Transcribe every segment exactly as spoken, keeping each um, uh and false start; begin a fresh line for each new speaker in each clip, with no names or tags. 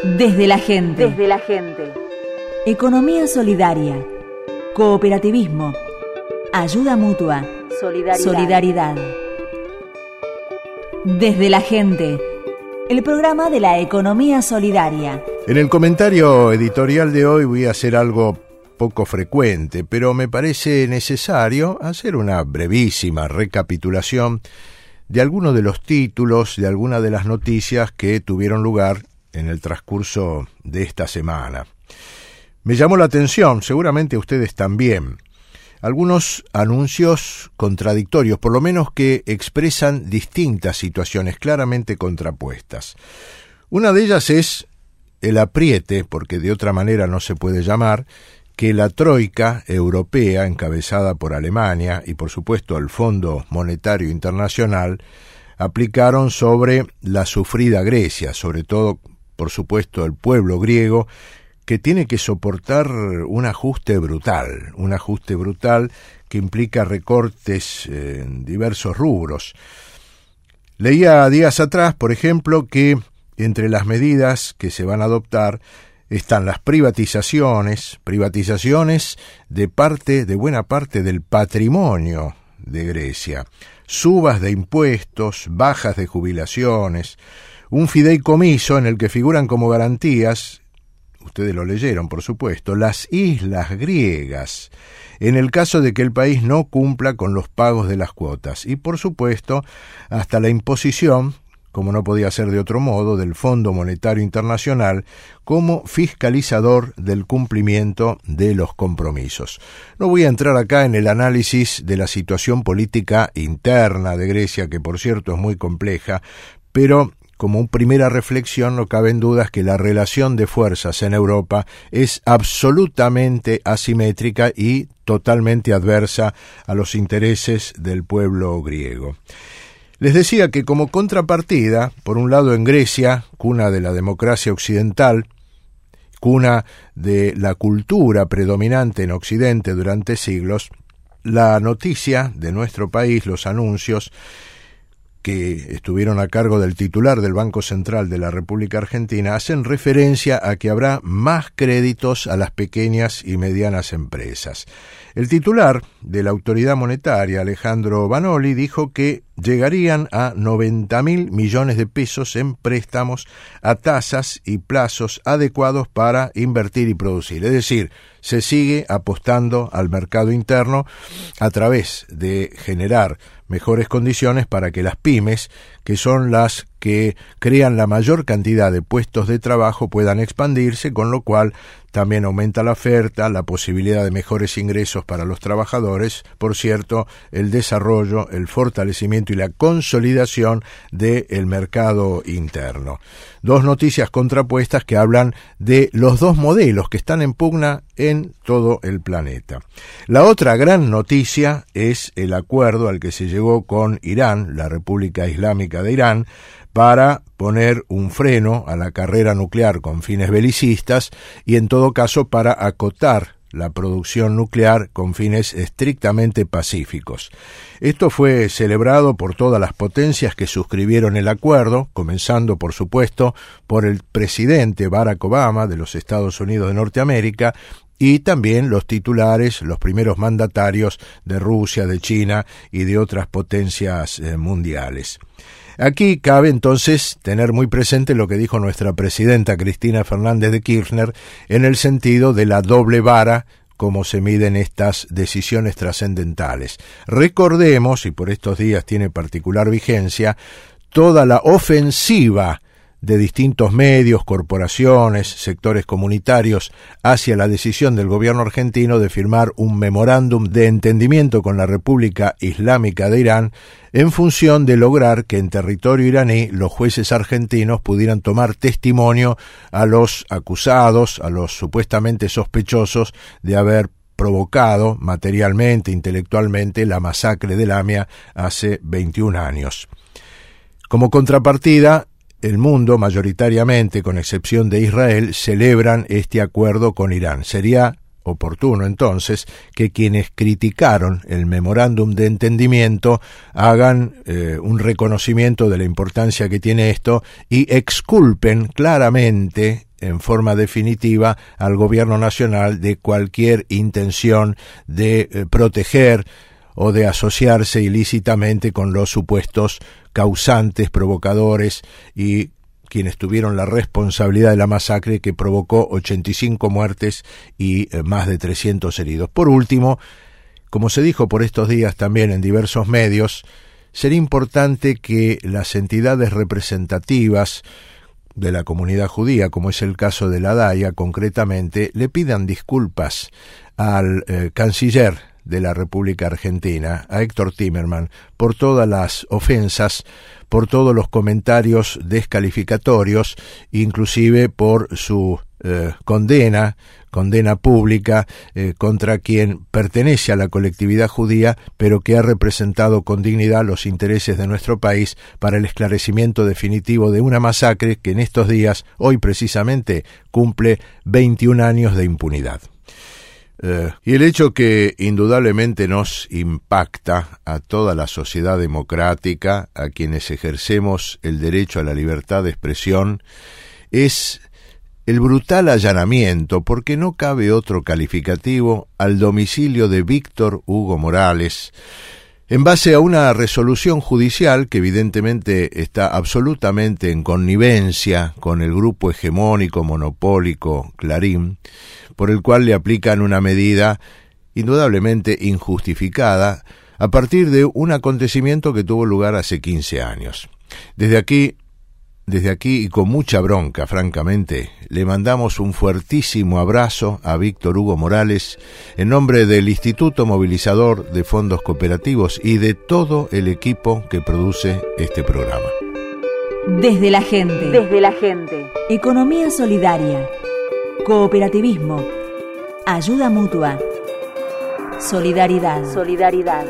Desde la gente.
Desde la gente.
Economía solidaria. Cooperativismo. Ayuda mutua.
Solidaridad.
Solidaridad. Desde la gente. El programa de la economía solidaria.
En el comentario editorial de hoy voy a hacer algo poco frecuente, pero me parece necesario hacer una brevísima recapitulación de algunos de los títulos, de algunas de las noticias que tuvieron lugar en el transcurso de esta semana. Me llamó la atención, seguramente ustedes también, algunos anuncios contradictorios, por lo menos que expresan distintas situaciones claramente contrapuestas. Una de ellas es el apriete, porque de otra manera no se puede llamar, que la troika europea, encabezada por Alemania y por supuesto el Fondo Monetario Internacional, aplicaron sobre la sufrida Grecia, sobre todo, por supuesto, el pueblo griego, que tiene que soportar un ajuste brutal, un ajuste brutal que implica recortes en diversos rubros. Leía días atrás, por ejemplo, que entre las medidas que se van a adoptar están las privatizaciones, privatizaciones de parte, de buena parte del patrimonio de Grecia, subas de impuestos, bajas de jubilaciones, un fideicomiso en el que figuran como garantías, ustedes lo leyeron por supuesto, las islas griegas, en el caso de que el país no cumpla con los pagos de las cuotas, y por supuesto hasta la imposición, como no podía ser de otro modo, del Fondo Monetario Internacional como fiscalizador del cumplimiento de los compromisos. No voy a entrar acá en el análisis de la situación política interna de Grecia, que por cierto es muy compleja, pero como primera reflexión no caben dudas que la relación de fuerzas en Europa es absolutamente asimétrica y totalmente adversa a los intereses del pueblo griego. Les decía que como contrapartida, por un lado en Grecia, cuna de la democracia occidental, cuna de la cultura predominante en Occidente durante siglos, la noticia de nuestro país, los anuncios que estuvieron a cargo del titular del Banco Central de la República Argentina, hacen referencia a que habrá más créditos a las pequeñas y medianas empresas. El titular de la autoridad monetaria, Alejandro Banoli, dijo que llegarían a noventa mil millones de pesos en préstamos a tasas y plazos adecuados para invertir y producir. Es decir, se sigue apostando al mercado interno a través de generar mejores condiciones para que las pymes, que son las que crean la mayor cantidad de puestos de trabajo, puedan expandirse, con lo cual también aumenta la oferta, la posibilidad de mejores ingresos para los trabajadores, por cierto, el desarrollo, el fortalecimiento y la consolidación del mercado interno. Dos noticias contrapuestas que hablan de los dos modelos que están en pugna en todo el planeta. La otra gran noticia es el acuerdo al que se llegó con Irán, la República Islámica de Irán, para poner un freno a la carrera nuclear con fines belicistas y en todo caso para acotar la producción nuclear con fines estrictamente pacíficos. Esto fue celebrado por todas las potencias que suscribieron el acuerdo, comenzando por supuesto por el presidente Barack Obama de los Estados Unidos de Norteamérica, y también los titulares, los primeros mandatarios de Rusia, de China y de otras potencias eh, mundiales. Aquí cabe entonces tener muy presente lo que dijo nuestra presidenta Cristina Fernández de Kirchner en el sentido de la doble vara como se miden estas decisiones trascendentales. Recordemos, y por estos días tiene particular vigencia, toda la ofensiva de distintos medios, corporaciones, sectores comunitarios hacia la decisión del gobierno argentino de firmar un memorándum de entendimiento con la República Islámica de Irán en función de lograr que en territorio iraní los jueces argentinos pudieran tomar testimonio a los acusados, a los supuestamente sospechosos de haber provocado materialmente, intelectualmente, la masacre de Lamia hace veintiún años. Como contrapartida, el mundo, mayoritariamente, con excepción de Israel, celebran este acuerdo con Irán. Sería oportuno entonces que quienes criticaron el memorándum de entendimiento hagan eh, un reconocimiento de la importancia que tiene esto y exculpen claramente en forma definitiva al gobierno nacional de cualquier intención de eh, proteger o de asociarse ilícitamente con los supuestos causantes, provocadores y quienes tuvieron la responsabilidad de la masacre que provocó ochenta y cinco muertes y eh, más de trescientos heridos. Por último, como se dijo por estos días también en diversos medios, sería importante que las entidades representativas de la comunidad judía, como es el caso de la Daya concretamente, le pidan disculpas al eh, canciller de la República Argentina, a Héctor Timerman, por todas las ofensas, por todos los comentarios descalificatorios, inclusive por su eh, condena, condena pública eh, contra quien pertenece a la colectividad judía, pero que ha representado con dignidad los intereses de nuestro país para el esclarecimiento definitivo de una masacre que en estos días, hoy precisamente, cumple veintiún años de impunidad. Uh, y el hecho que indudablemente nos impacta a toda la sociedad democrática, a quienes ejercemos el derecho a la libertad de expresión, es el brutal allanamiento, porque no cabe otro calificativo, al domicilio de Víctor Hugo Morales, en base a una resolución judicial que evidentemente está absolutamente en connivencia con el grupo hegemónico monopólico Clarín, por el cual le aplican una medida indudablemente injustificada a partir de un acontecimiento que tuvo lugar hace quince años. Desde aquí, desde aquí y con mucha bronca, francamente, le mandamos un fuertísimo abrazo a Víctor Hugo Morales en nombre del Instituto Movilizador de Fondos Cooperativos y de todo el equipo que produce este programa.
Desde la gente. Desde la gente. Economía solidaria. Cooperativismo, ayuda mutua, solidaridad, solidaridad.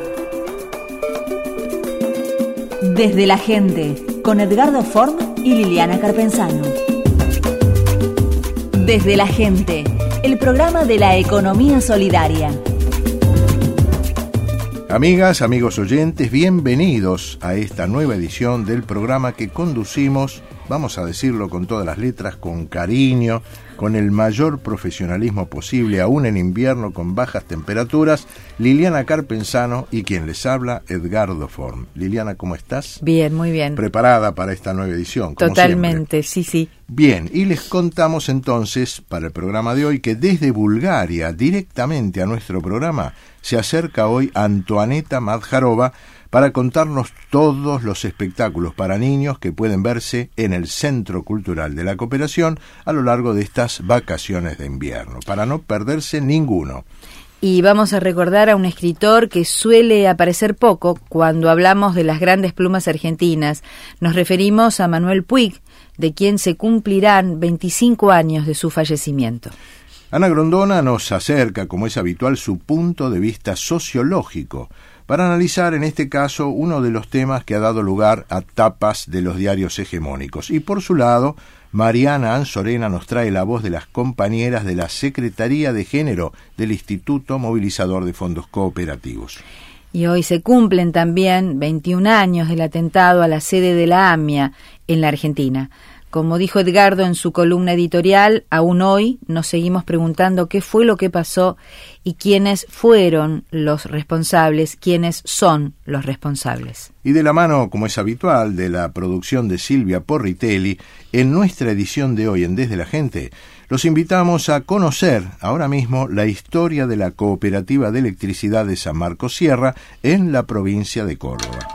Desde la gente, con Edgardo Form y Liliana Carpenzano. Desde la gente, el programa de la economía solidaria.
Amigas, amigos oyentes, bienvenidos a esta nueva edición del programa que conducimos, vamos a decirlo con todas las letras, con cariño, con el mayor profesionalismo posible, aún en invierno con bajas temperaturas, Liliana Carpenzano y quien les habla, Edgardo Form. Liliana, ¿cómo estás?
Bien, muy bien.
¿Preparada para esta nueva edición? Como
Totalmente,
siempre.
sí, sí.
Bien, y les contamos entonces, para el programa de hoy, que desde Bulgaria, directamente a nuestro programa, se acerca hoy Antoaneta Madjarova, para contarnos todos los espectáculos para niños que pueden verse en el Centro Cultural de la Cooperación a lo largo de estas vacaciones de invierno, para no perderse ninguno.
Y vamos a recordar a un escritor que suele aparecer poco cuando hablamos de las grandes plumas argentinas. Nos referimos a Manuel Puig, de quien se cumplirán veinticinco años de su fallecimiento.
Ana Grondona nos acerca, como es habitual, su punto de vista sociológico, para analizar en este caso uno de los temas que ha dado lugar a tapas de los diarios hegemónicos. Y por su lado, Mariana Anzorena nos trae la voz de las compañeras de la Secretaría de Género del Instituto Movilizador de Fondos Cooperativos.
Y hoy se cumplen también veintiún años del atentado a la sede de la AMIA en la Argentina. Como dijo Edgardo en su columna editorial, aún hoy nos seguimos preguntando qué fue lo que pasó y quiénes fueron los responsables, quiénes son los responsables.
Y de la mano, como es habitual, de la producción de Silvia Porritelli, en nuestra edición de hoy en Desde la Gente, los invitamos a conocer ahora mismo la historia de la Cooperativa de Electricidad de San Marcos Sierra en la provincia de Córdoba.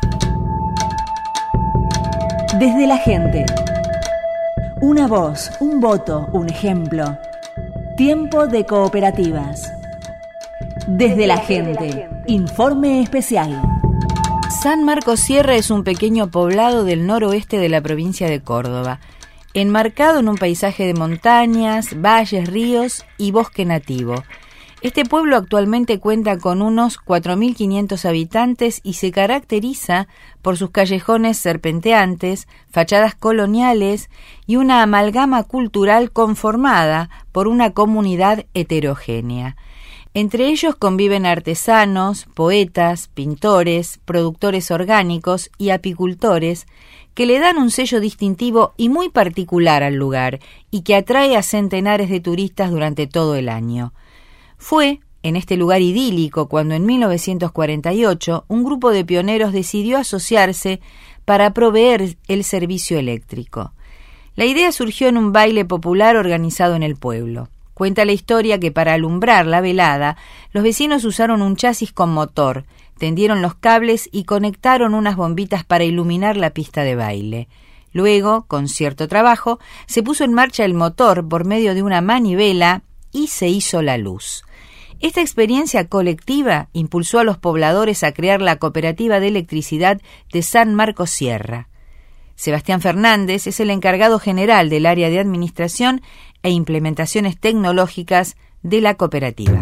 Desde la Gente. Una voz, un voto, un ejemplo. Tiempo de cooperativas. Desde la gente. Informe especial.
San Marcos Sierra es un pequeño poblado del noroeste de la provincia de Córdoba, enmarcado en un paisaje de montañas, valles, ríos y bosque nativo. Este pueblo actualmente cuenta con unos cuatro mil quinientos habitantes y se caracteriza por sus callejones serpenteantes, fachadas coloniales y una amalgama cultural conformada por una comunidad heterogénea. Entre ellos conviven artesanos, poetas, pintores, productores orgánicos y apicultores que le dan un sello distintivo y muy particular al lugar y que atrae a centenares de turistas durante todo el año. Fue en este lugar idílico cuando en mil novecientos cuarenta y ocho un grupo de pioneros decidió asociarse para proveer el servicio eléctrico. La idea surgió en un baile popular organizado en el pueblo. Cuenta la historia que para alumbrar la velada, los vecinos usaron un chasis con motor, tendieron los cables y conectaron unas bombitas para iluminar la pista de baile. Luego, con cierto trabajo, se puso en marcha el motor por medio de una manivela y se hizo la luz. Esta experiencia colectiva impulsó a los pobladores a crear la Cooperativa de Electricidad de San Marcos Sierra. Sebastián Fernández es el encargado general del área de administración e implementaciones tecnológicas de la cooperativa.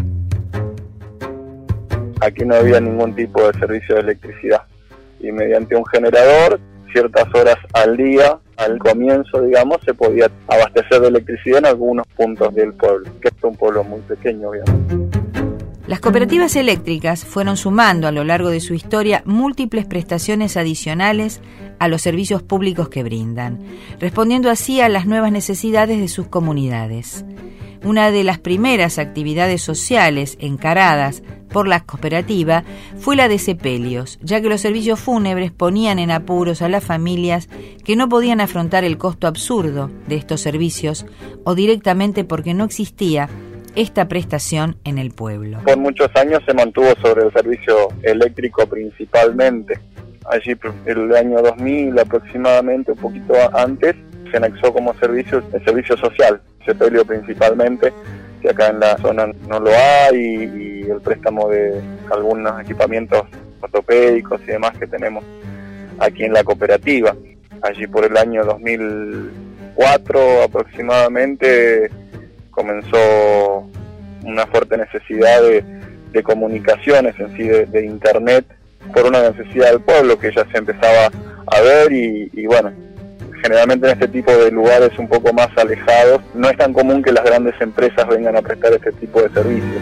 Aquí no había ningún tipo de servicio de electricidad y mediante un generador, ciertas horas al día, al comienzo, digamos, se podía abastecer de electricidad en algunos puntos del pueblo, que es un pueblo muy pequeño, obviamente.
Las cooperativas eléctricas fueron sumando a lo largo de su historia múltiples prestaciones adicionales a los servicios públicos que brindan, respondiendo así a las nuevas necesidades de sus comunidades. Una de las primeras actividades sociales encaradas por la cooperativa fue la de sepelios, ya que los servicios fúnebres ponían en apuros a las familias que no podían afrontar el costo absurdo de estos servicios o directamente porque no existía esta prestación en el pueblo.
Por muchos años se mantuvo sobre el servicio eléctrico principalmente. Allí el año dos mil aproximadamente, un poquito antes, se anexó como servicio el servicio social, sepelio principalmente, que acá en la zona no lo hay, y, y el préstamo de algunos equipamientos ortopédicos y demás que tenemos aquí en la cooperativa. Allí por el año dos mil cuatro aproximadamente comenzó una fuerte necesidad de, de comunicaciones en sí, de, de internet, por una necesidad del pueblo que ya se empezaba a ver y, y bueno, generalmente en este tipo de lugares un poco más alejados no es tan común que las grandes empresas vengan a prestar este tipo de servicios.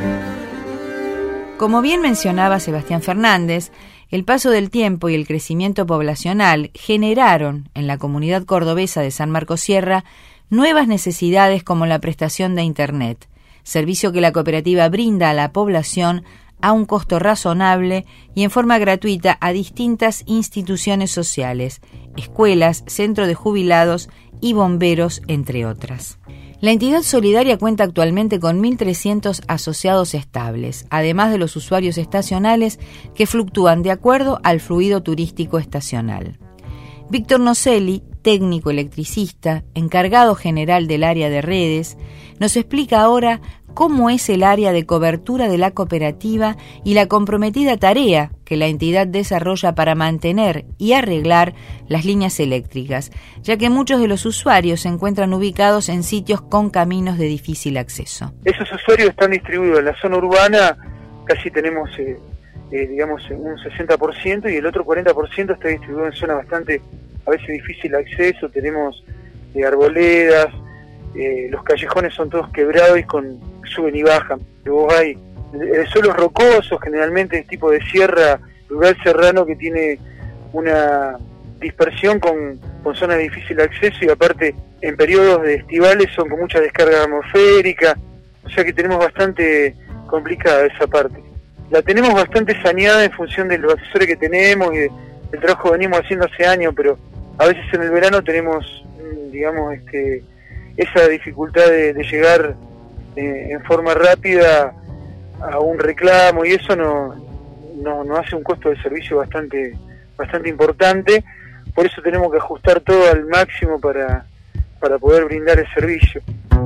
Como bien mencionaba Sebastián Fernández, el paso del tiempo y el crecimiento poblacional generaron en la comunidad cordobesa de San Marcos Sierra nuevas necesidades como la prestación de Internet, servicio que la cooperativa brinda a la población a un costo razonable y en forma gratuita a distintas instituciones sociales, escuelas, centro de jubilados y bomberos, entre otras. La entidad solidaria cuenta actualmente con mil trescientos asociados estables, además de los usuarios estacionales que fluctúan de acuerdo al fluido turístico estacional. Víctor Nocelli, técnico electricista, encargado general del área de redes, nos explica ahora cómo es el área de cobertura de la cooperativa y la comprometida tarea que la entidad desarrolla para mantener y arreglar las líneas eléctricas, ya que muchos de los usuarios se encuentran ubicados en sitios con caminos de difícil acceso.
Esos usuarios están distribuidos en la zona urbana, casi tenemos eh, eh, digamos un sesenta por ciento, y el otro cuarenta por ciento está distribuido en zonas bastante a veces difícil de acceso. Tenemos eh, arboledas, eh, los callejones son todos quebrados y con suben y bajan. Luego hay eh, suelos rocosos, generalmente es tipo de sierra, lugar serrano que tiene una dispersión con, con zonas de difícil acceso, y aparte en periodos de estivales son con mucha descarga atmosférica, o sea que tenemos bastante complicada esa parte. La tenemos bastante saneada en función de los asesores que tenemos y de, del trabajo que venimos haciendo hace años, pero a veces en el verano tenemos, digamos, este, esa dificultad de, de llegar eh, en forma rápida a un reclamo, y eso no, no, no hace un costo de servicio bastante, bastante importante. Por eso tenemos que ajustar todo al máximo para, para poder brindar el servicio.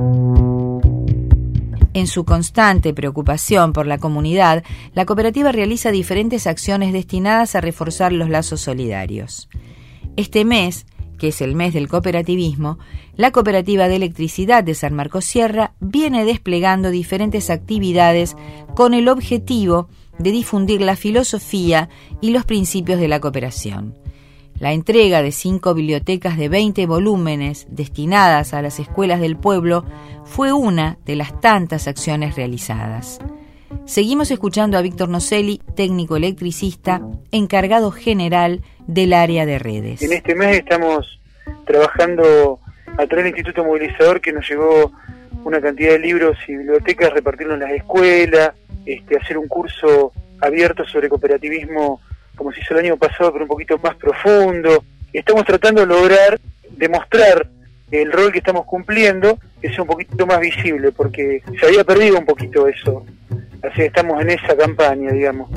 En su constante preocupación por la comunidad, la cooperativa realiza diferentes acciones destinadas a reforzar los lazos solidarios. Este mes que es el mes del cooperativismo, la Cooperativa de Electricidad de San Marcos Sierra viene desplegando diferentes actividades con el objetivo de difundir la filosofía y los principios de la cooperación. La entrega de cinco bibliotecas de veinte volúmenes destinadas a las escuelas del pueblo fue una de las tantas acciones realizadas. Seguimos escuchando a Víctor Nocelli, técnico electricista, encargado general del área de redes.
En este mes estamos trabajando a través del Instituto Movilizador, que nos llegó una cantidad de libros y bibliotecas, repartirlos en las escuelas, este, hacer un curso abierto sobre cooperativismo como se hizo el año pasado, pero un poquito más profundo. Estamos tratando de lograr demostrar el rol que estamos cumpliendo, que sea un poquito más visible, porque se había perdido un poquito eso. Así que estamos en esa campaña, digamos.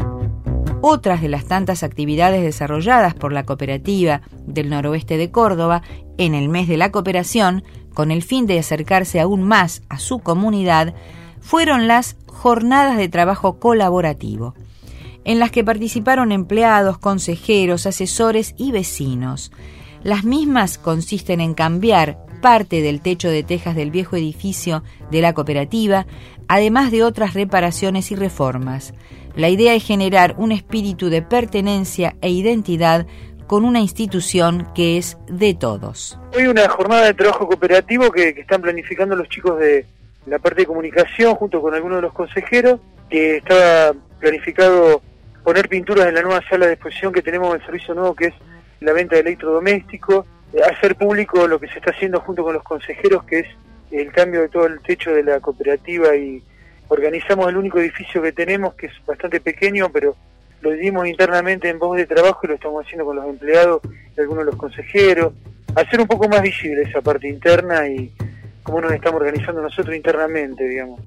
Otras de las tantas actividades desarrolladas por la cooperativa del noroeste de Córdoba en el mes de la cooperación, con el fin de acercarse aún más a su comunidad, fueron las jornadas de trabajo colaborativo, en las que participaron empleados, consejeros, asesores y vecinos. Las mismas consisten en cambiar parte del techo de tejas del viejo edificio de la cooperativa, además de otras reparaciones y reformas. La idea es generar un espíritu de pertenencia e identidad con una institución que es de todos.
Hoy una jornada de trabajo cooperativo que, que están planificando los chicos de la parte de comunicación junto con algunos de los consejeros, que estaba planificado poner pinturas en la nueva sala de exposición que tenemos en el servicio nuevo, que es la venta de electrodomésticos, hacer público lo que se está haciendo junto con los consejeros, que es el cambio de todo el techo de la cooperativa, y organizamos el único edificio que tenemos, que es bastante pequeño, pero lo dividimos internamente en voz de trabajo y lo estamos haciendo con los empleados y algunos de los consejeros, hacer un poco más visible esa parte interna y cómo nos estamos organizando nosotros internamente, digamos.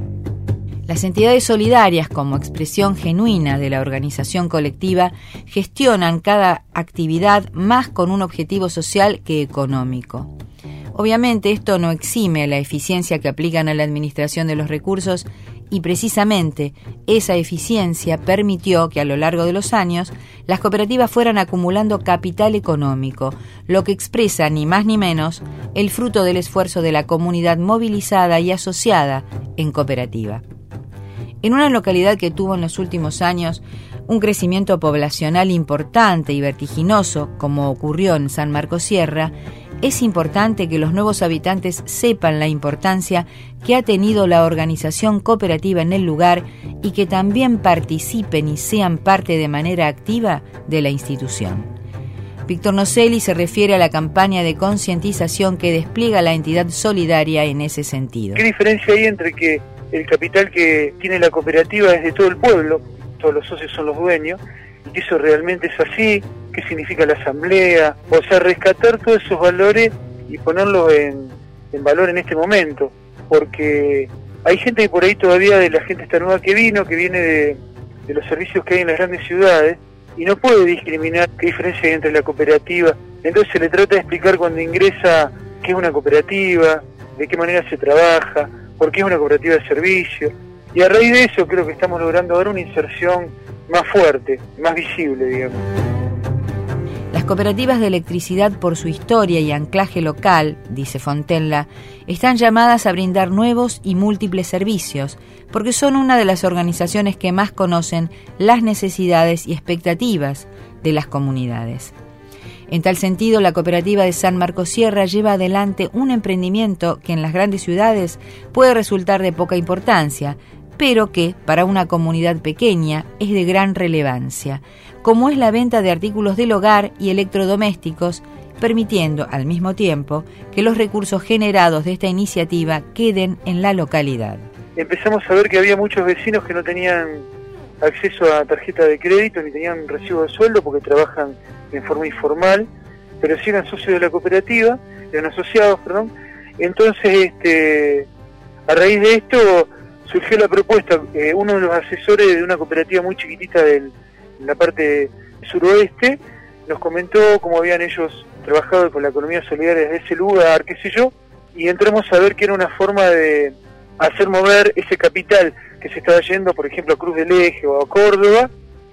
Las entidades solidarias, como expresión genuina de la organización colectiva, gestionan cada actividad más con un objetivo social que económico. Obviamente esto no exime la eficiencia que aplican a la administración de los recursos y precisamente esa eficiencia permitió que a lo largo de los años las cooperativas fueran acumulando capital económico, lo que expresa ni más ni menos el fruto del esfuerzo de la comunidad movilizada y asociada en cooperativa. En una localidad que tuvo en los últimos años un crecimiento poblacional importante y vertiginoso, como ocurrió en San Marcos Sierra, es importante que los nuevos habitantes sepan la importancia que ha tenido la organización cooperativa en el lugar y que también participen y sean parte de manera activa de la institución. Víctor Nocelli se refiere a la campaña de concientización que despliega la entidad solidaria en ese sentido.
¿Qué diferencia hay entre que el capital que tiene la cooperativa es de todo el pueblo, todos los socios son los dueños, y que eso realmente es así? ¿Qué significa la asamblea? O sea, rescatar todos esos valores y ponerlos en, en valor en este momento, porque hay gente que por ahí todavía, de la gente esta nueva que vino, que viene de, de los servicios que hay en las grandes ciudades, y no puede discriminar qué diferencia hay entre la cooperativa. Entonces se le trata de explicar cuando ingresa qué es una cooperativa, de qué manera se trabaja, por qué es una cooperativa de servicio, y a raíz de eso creo que estamos logrando ahora una inserción más fuerte, más visible, digamos.
Las cooperativas de electricidad, por su historia y anclaje local, dice Fontenla, están llamadas a brindar nuevos y múltiples servicios, porque son una de las organizaciones que más conocen las necesidades y expectativas de las comunidades. En tal sentido, la cooperativa de San Marcos Sierra lleva adelante un emprendimiento que en las grandes ciudades puede resultar de poca importancia, pero que, para una comunidad pequeña, es de gran relevancia, como es la venta de artículos del hogar y electrodomésticos, permitiendo al mismo tiempo que los recursos generados de esta iniciativa queden en la localidad.
Empezamos a ver que había muchos vecinos que no tenían acceso a tarjeta de crédito ni tenían recibo de sueldo porque trabajan en forma informal, pero sí eran socios de la cooperativa, eran asociados, perdón. Entonces, este, a raíz de esto surgió la propuesta. Eh, uno de los asesores de una cooperativa muy chiquitita del, en la parte suroeste nos comentó cómo habían ellos trabajado con la economía solidaria desde ese lugar, qué sé yo, y entramos a ver que era una forma de hacer mover ese capital que se estaba yendo, por ejemplo, a Cruz del Eje o a Córdoba,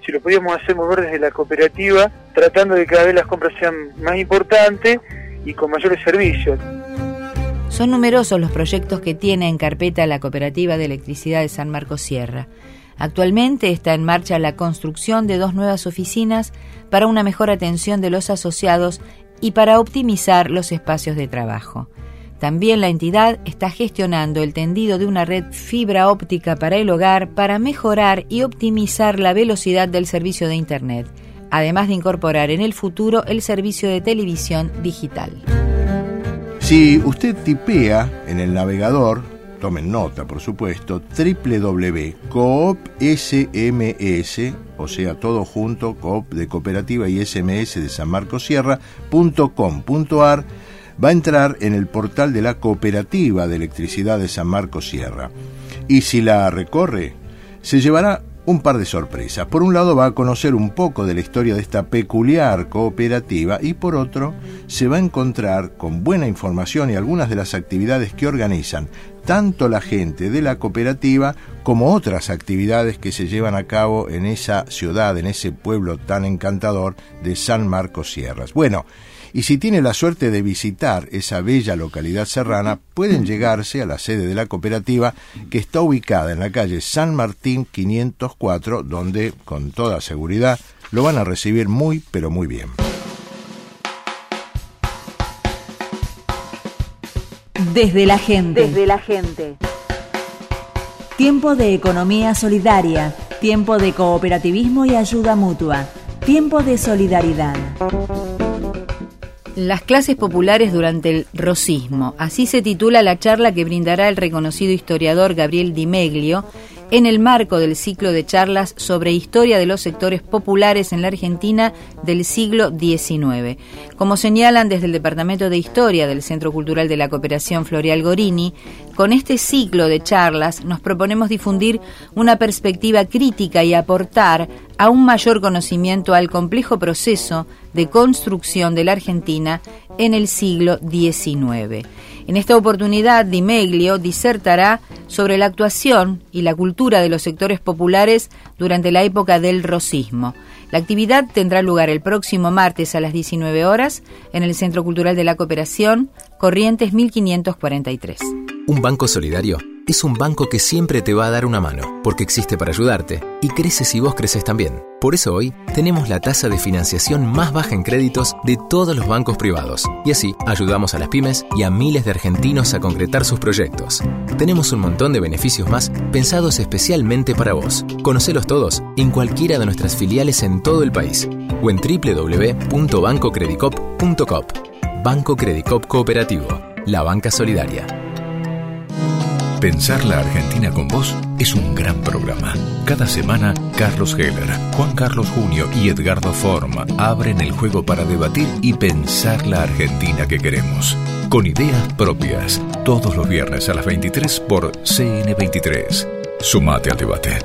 si lo podíamos hacer mover desde la cooperativa, tratando de que cada vez las compras sean más importantes y con mayores servicios.
Son numerosos los proyectos que tiene en carpeta la Cooperativa de Electricidad de San Marcos Sierra. Actualmente está en marcha la construcción de dos nuevas oficinas para una mejor atención de los asociados y para optimizar los espacios de trabajo. También la entidad está gestionando el tendido de una red fibra óptica para el hogar para mejorar y optimizar la velocidad del servicio de Internet, además de incorporar en el futuro el servicio de televisión digital.
Si usted tipea en el navegador, tomen nota por supuesto, doble u doble u doble u punto coop S M S, o sea todo junto, coop de cooperativa y S M S de San Marcos Sierra, punto com punto ar, va a entrar en el portal de la Cooperativa de Electricidad de San Marcos Sierra. Y si la recorre, se llevará un par de sorpresas. Por un lado va a conocer un poco de la historia de esta peculiar cooperativa y por otro se va a encontrar con buena información y algunas de las actividades que organizan tanto la gente de la cooperativa como otras actividades que se llevan a cabo en esa ciudad, en ese pueblo tan encantador de San Marcos Sierras. Bueno, y si tiene la suerte de visitar esa bella localidad serrana, pueden llegarse a la sede de la cooperativa, que está ubicada en la calle San Martín quinientos cuatro, donde, con toda seguridad, lo van a recibir muy, pero muy bien.
Desde la gente.
Desde la gente.
Tiempo de economía solidaria, tiempo de cooperativismo y ayuda mutua, tiempo de solidaridad.
Las clases populares durante el rosismo. Así se titula la charla que brindará el reconocido historiador Gabriel Di Meglio en el marco del ciclo de charlas sobre historia de los sectores populares en la Argentina del siglo diecinueve. Como señalan desde el Departamento de Historia del Centro Cultural de la Cooperación Floreal Gorini, con este ciclo de charlas nos proponemos difundir una perspectiva crítica y aportar a un mayor conocimiento al complejo proceso de construcción de la Argentina en el siglo diecinueve. En esta oportunidad, Di Meglio disertará sobre la actuación y la cultura de los sectores populares durante la época del rosismo. La actividad tendrá lugar el próximo martes a las diecinueve horas en el Centro Cultural de la Cooperación, Corrientes mil quinientos cuarenta y tres.
Un banco solidario es un banco que siempre te va a dar una mano, porque existe para ayudarte y crece si vos creces también. Por eso hoy tenemos la tasa de financiación más baja en créditos de todos los bancos privados. Y así ayudamos a las pymes y a miles de argentinos a concretar sus proyectos. Tenemos un montón de beneficios más pensados especialmente para vos. Conocelos todos en cualquiera de nuestras filiales en todo el país o en doble u doble u doble u punto banco credicop punto com. Banco Credicop Cooperativo, la banca solidaria.
Pensar la Argentina con vos es un gran programa. Cada semana, Carlos Heller, Juan Carlos Junio y Edgardo Forma abren el juego para debatir y pensar la Argentina que queremos. Con ideas propias, todos los viernes a las veintitrés por C N veintitrés. Sumate al debate.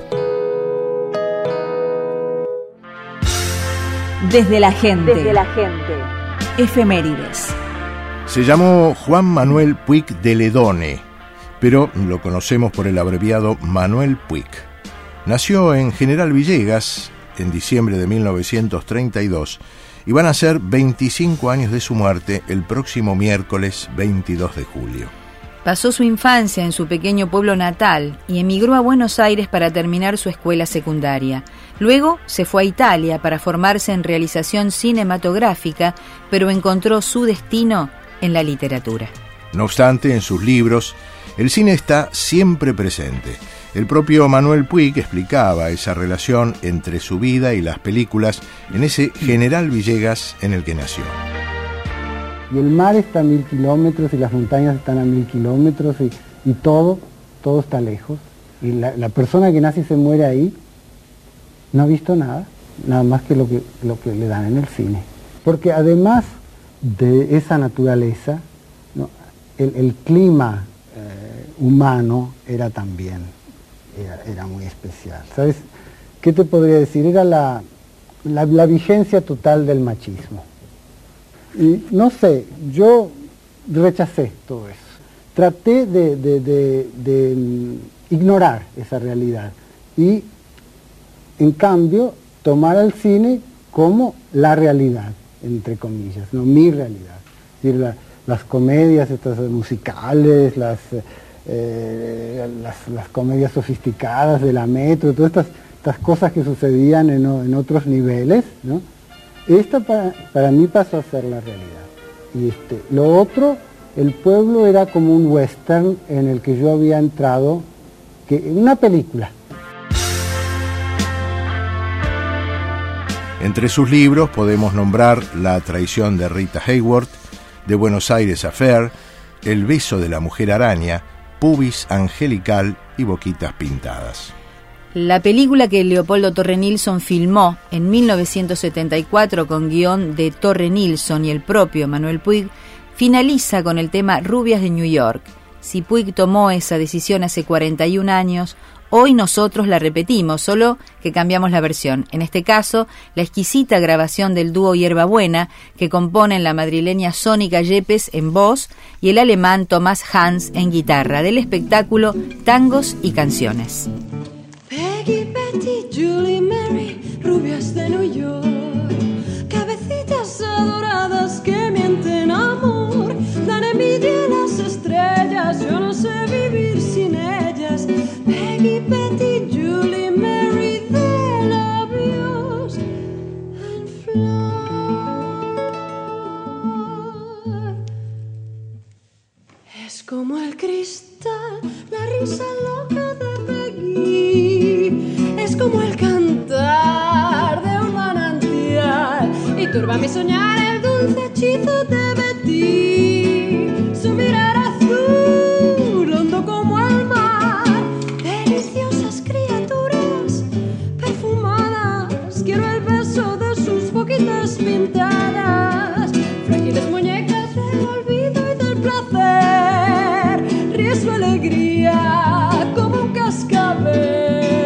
Desde la gente.
Desde la gente.
Efemérides.
Se llamó Juan Manuel Puig de Ledone, pero lo conocemos por el abreviado Manuel Puig. Nació en General Villegas en diciembre de mil novecientos treinta y dos y van a ser veinticinco años de su muerte el próximo miércoles veintidós de julio.
Pasó su infancia en su pequeño pueblo natal y emigró a Buenos Aires para terminar su escuela secundaria. Luego se fue a Italia para formarse en realización cinematográfica, pero encontró su destino en la literatura.
No obstante, en sus libros, el cine está siempre presente. El propio Manuel Puig explicaba esa relación entre su vida y las películas en ese General Villegas en el que nació.
Y el mar está a mil kilómetros y las montañas están a mil kilómetros y, y todo, todo está lejos. Y la, la persona que nace y se muere ahí no ha visto nada, nada más que lo que, lo que le dan en el cine. Porque además de esa naturaleza, ¿no?, el, el clima eh, humano era también, era, era muy especial. ¿Sabes qué te podría decir? Era la, la, la vigencia total del machismo. Y no sé, yo rechacé todo eso. Traté de, de, de, de ignorar esa realidad y, en cambio, tomar al cine como la realidad, entre comillas, no mi realidad. Es decir, la, las comedias estas musicales, las, eh, las, las comedias sofisticadas de la Metro, todas estas, estas cosas que sucedían en, en otros niveles, ¿no? Esta para, para mí pasó a ser la realidad. Y este, lo otro, el pueblo era como un western en el que yo había entrado, que, una película.
Entre sus libros podemos nombrar La traición de Rita Hayworth, De Buenos Aires Affair, El beso de la mujer araña, Pubis angelical y Boquitas pintadas.
La película que Leopoldo Torre Nilsson filmó en mil novecientos setenta y cuatro con guión de Torre Nilsson y el propio Manuel Puig finaliza con el tema Rubias de New York. Si Puig tomó esa decisión hace cuarenta y un años, hoy nosotros la repetimos, solo que cambiamos la versión. En este caso, la exquisita grabación del dúo Hierbabuena, que componen la madrileña Sónica Yepes en voz y el alemán Thomas Hans en guitarra, del espectáculo Tangos y Canciones.
Peggy, Betty, Julie, Mary, rubias de New York, cabecitas adoradas que mienten amor, dan envidia a las estrellas, yo no sé vivir sin ellas. Peggy, Betty, Julie, Mary, de labios en flor. Es como el cristal, la risa loca de es como el cantar de un manantial y turba mi soñar el dulce hechizo de Betty, su mirar azul hondo como el mar, deliciosas criaturas perfumadas, quiero el beso de sus boquitas pintadas, frágiles muñecas del olvido y del placer, ríe su alegría como un cascabel.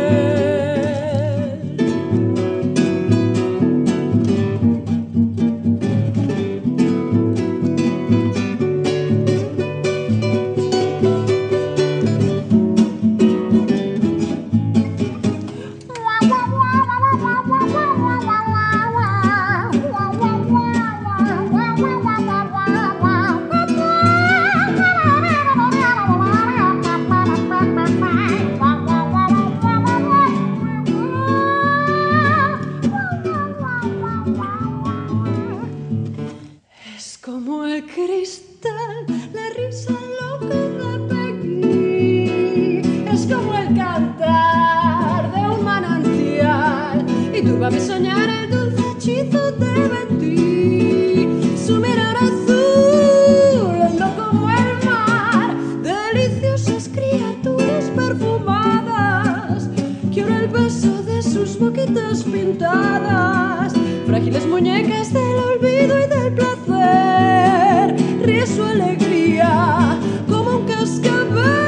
Turba mi soñar el dulce hechizo de Betty, su mirar azul hondo como el mar, deliciosas criaturas perfumadas, quiero el beso de sus boquitas pintadas, frágiles muñecas del olvido y del placer, ríe su alegría como un cascabel.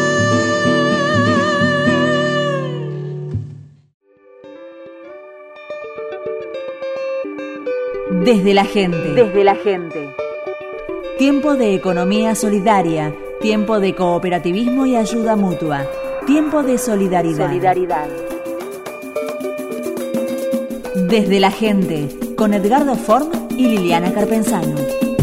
Desde la gente.
Desde la gente.
Tiempo de economía solidaria, tiempo de cooperativismo y ayuda mutua, tiempo de solidaridad.
Solidaridad.
Desde la gente, con Edgardo Form y Liliana Carpenzano.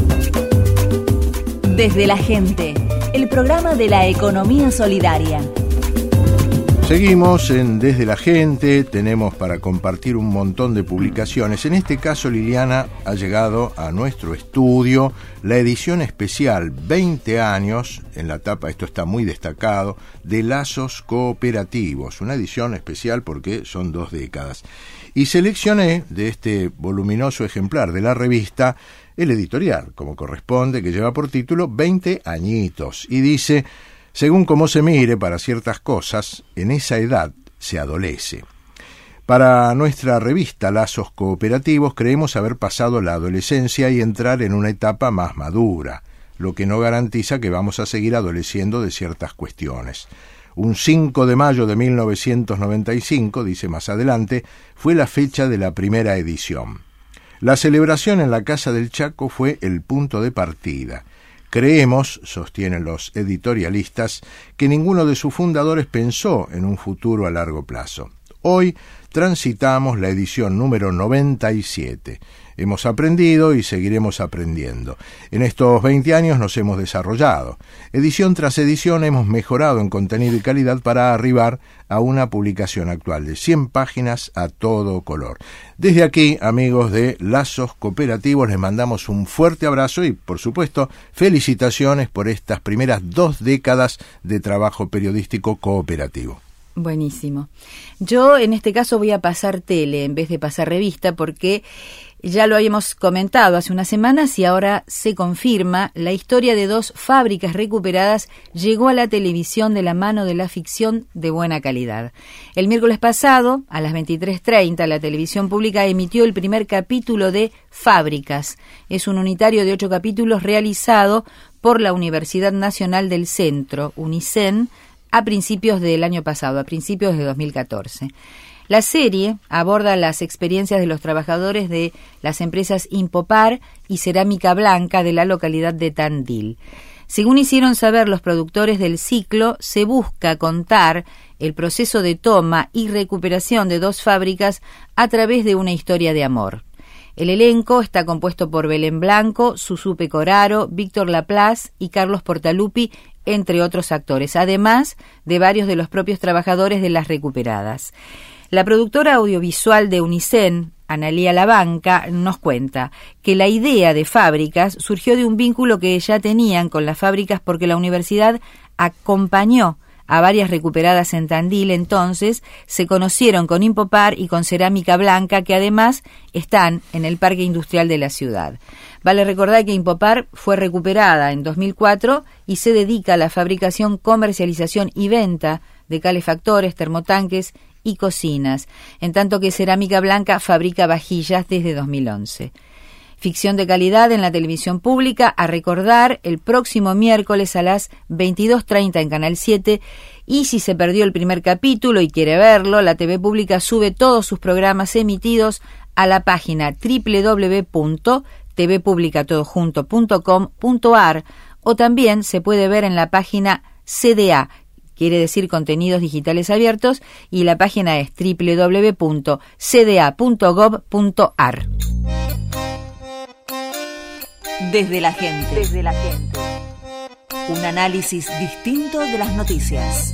Desde la gente, el programa de la economía solidaria.
Seguimos en Desde la Gente, tenemos para compartir un montón de publicaciones. En este caso, Liliana, ha llegado a nuestro estudio la edición especial veinte años, en la tapa esto está muy destacado, de Lazos Cooperativos. Una edición especial porque son dos décadas. Y seleccioné de este voluminoso ejemplar de la revista el editorial, como corresponde, que lleva por título veinte añitos. Y dice: según cómo se mire, para ciertas cosas, en esa edad se adolece. Para nuestra revista Lazos Cooperativos creemos haber pasado la adolescencia y entrar en una etapa más madura, lo que no garantiza que vamos a seguir adoleciendo de ciertas cuestiones. Un cinco de mayo de mil novecientos noventa y cinco, dice más adelante, fue la fecha de la primera edición. La celebración en la Casa del Chaco fue el punto de partida. Creemos, sostienen los editorialistas, que ninguno de sus fundadores pensó en un futuro a largo plazo. Hoy transitamos la edición número noventa y siete. Hemos aprendido y seguiremos aprendiendo. En estos veinte años nos hemos desarrollado. Edición tras edición hemos mejorado en contenido y calidad para arribar a una publicación actual de cien páginas a todo color. Desde aquí, amigos de Lazos Cooperativos, les mandamos un fuerte abrazo y, por supuesto, felicitaciones por estas primeras dos décadas de trabajo periodístico cooperativo.
Buenísimo. Yo en este caso voy a pasar tele en vez de pasar revista porque ya lo habíamos comentado hace unas semanas y ahora se confirma. La historia de dos fábricas recuperadas llegó a la televisión de la mano de la ficción de buena calidad. El miércoles pasado, a las veintitrés treinta, la televisión pública emitió el primer capítulo de Fábricas. Es un unitario de ocho capítulos realizado por la Universidad Nacional del Centro, UNICEN, a principios del año pasado, a principios de dos mil catorce. La serie aborda las experiencias de los trabajadores de las empresas Impopar y Cerámica Blanca de la localidad de Tandil. Según hicieron saber los productores del ciclo, se busca contar el proceso de toma y recuperación de dos fábricas a través de una historia de amor. El elenco está compuesto por Belén Blanco, Susu Pecoraro, Víctor Laplace y Carlos Portaluppi, entre otros actores, además de varios de los propios trabajadores de las recuperadas. La productora audiovisual de UNICEN, Analía Labanca, nos cuenta que la idea de Fábricas surgió de un vínculo que ya tenían con las fábricas porque la universidad acompañó a varias recuperadas en Tandil. Entonces se conocieron con Impopar y con Cerámica Blanca, que además están en el Parque Industrial de la ciudad. Vale recordar que Impopar fue recuperada en dos mil cuatro y se dedica a la fabricación, comercialización y venta de calefactores, termotanques y cocinas, en tanto que Cerámica Blanca fabrica vajillas desde dos mil once. Ficción de calidad en la televisión pública, a recordar el próximo miércoles a las veintidós treinta en Canal siete, y si se perdió el primer capítulo y quiere verlo, la T V Pública sube todos sus programas emitidos a la página doble u doble u doble u punto t v publica todo junto punto com punto a r o también se puede ver en la página C D A, quiere decir Contenidos Digitales Abiertos, y la página es doble u doble u doble u punto c d a punto gov punto a r.
Desde la gente. Desde la gente. Un análisis distinto de las noticias.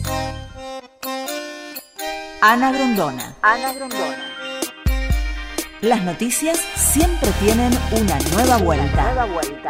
Ana Grondona. Ana Grondona. Las noticias siempre tienen una nueva vuelta. Nueva vuelta.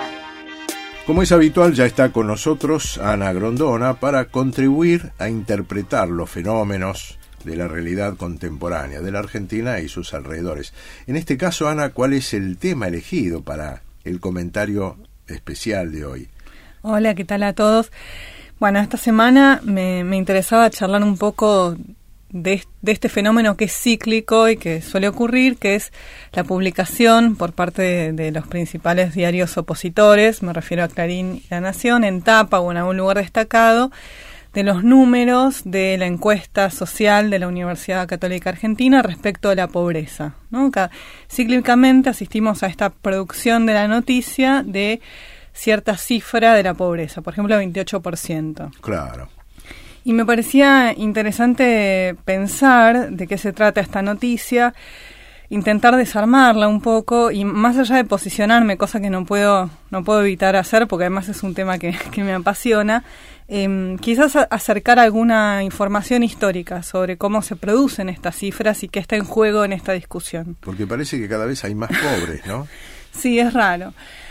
Como es habitual, ya está con nosotros Ana Grondona para contribuir a interpretar los fenómenos de la realidad contemporánea de la Argentina y sus alrededores. En este caso, Ana, ¿cuál es el tema elegido para el comentario especial de hoy?
Hola, ¿qué tal a todos? Bueno, esta semana me, me interesaba charlar un poco de, de este fenómeno que es cíclico y que suele ocurrir, que es la publicación por parte de, de los principales diarios opositores, me refiero a Clarín y La Nación, en tapa o en algún lugar destacado, de los números de la encuesta social de la Universidad Católica Argentina respecto a la pobreza, ¿no? Cíclicamente asistimos a esta producción de la noticia de cierta cifra de la pobreza, por ejemplo, veintiocho por ciento.
Claro.
Y me parecía interesante pensar de qué se trata esta noticia, intentar desarmarla un poco y más allá de posicionarme, cosa que no puedo no puedo evitar hacer porque además es un tema que, que me apasiona, eh, quizás a, acercar alguna información histórica sobre cómo se producen estas cifras y qué está en juego en esta discusión.
Porque parece que cada vez hay más pobres, ¿no?
Sí, es raro.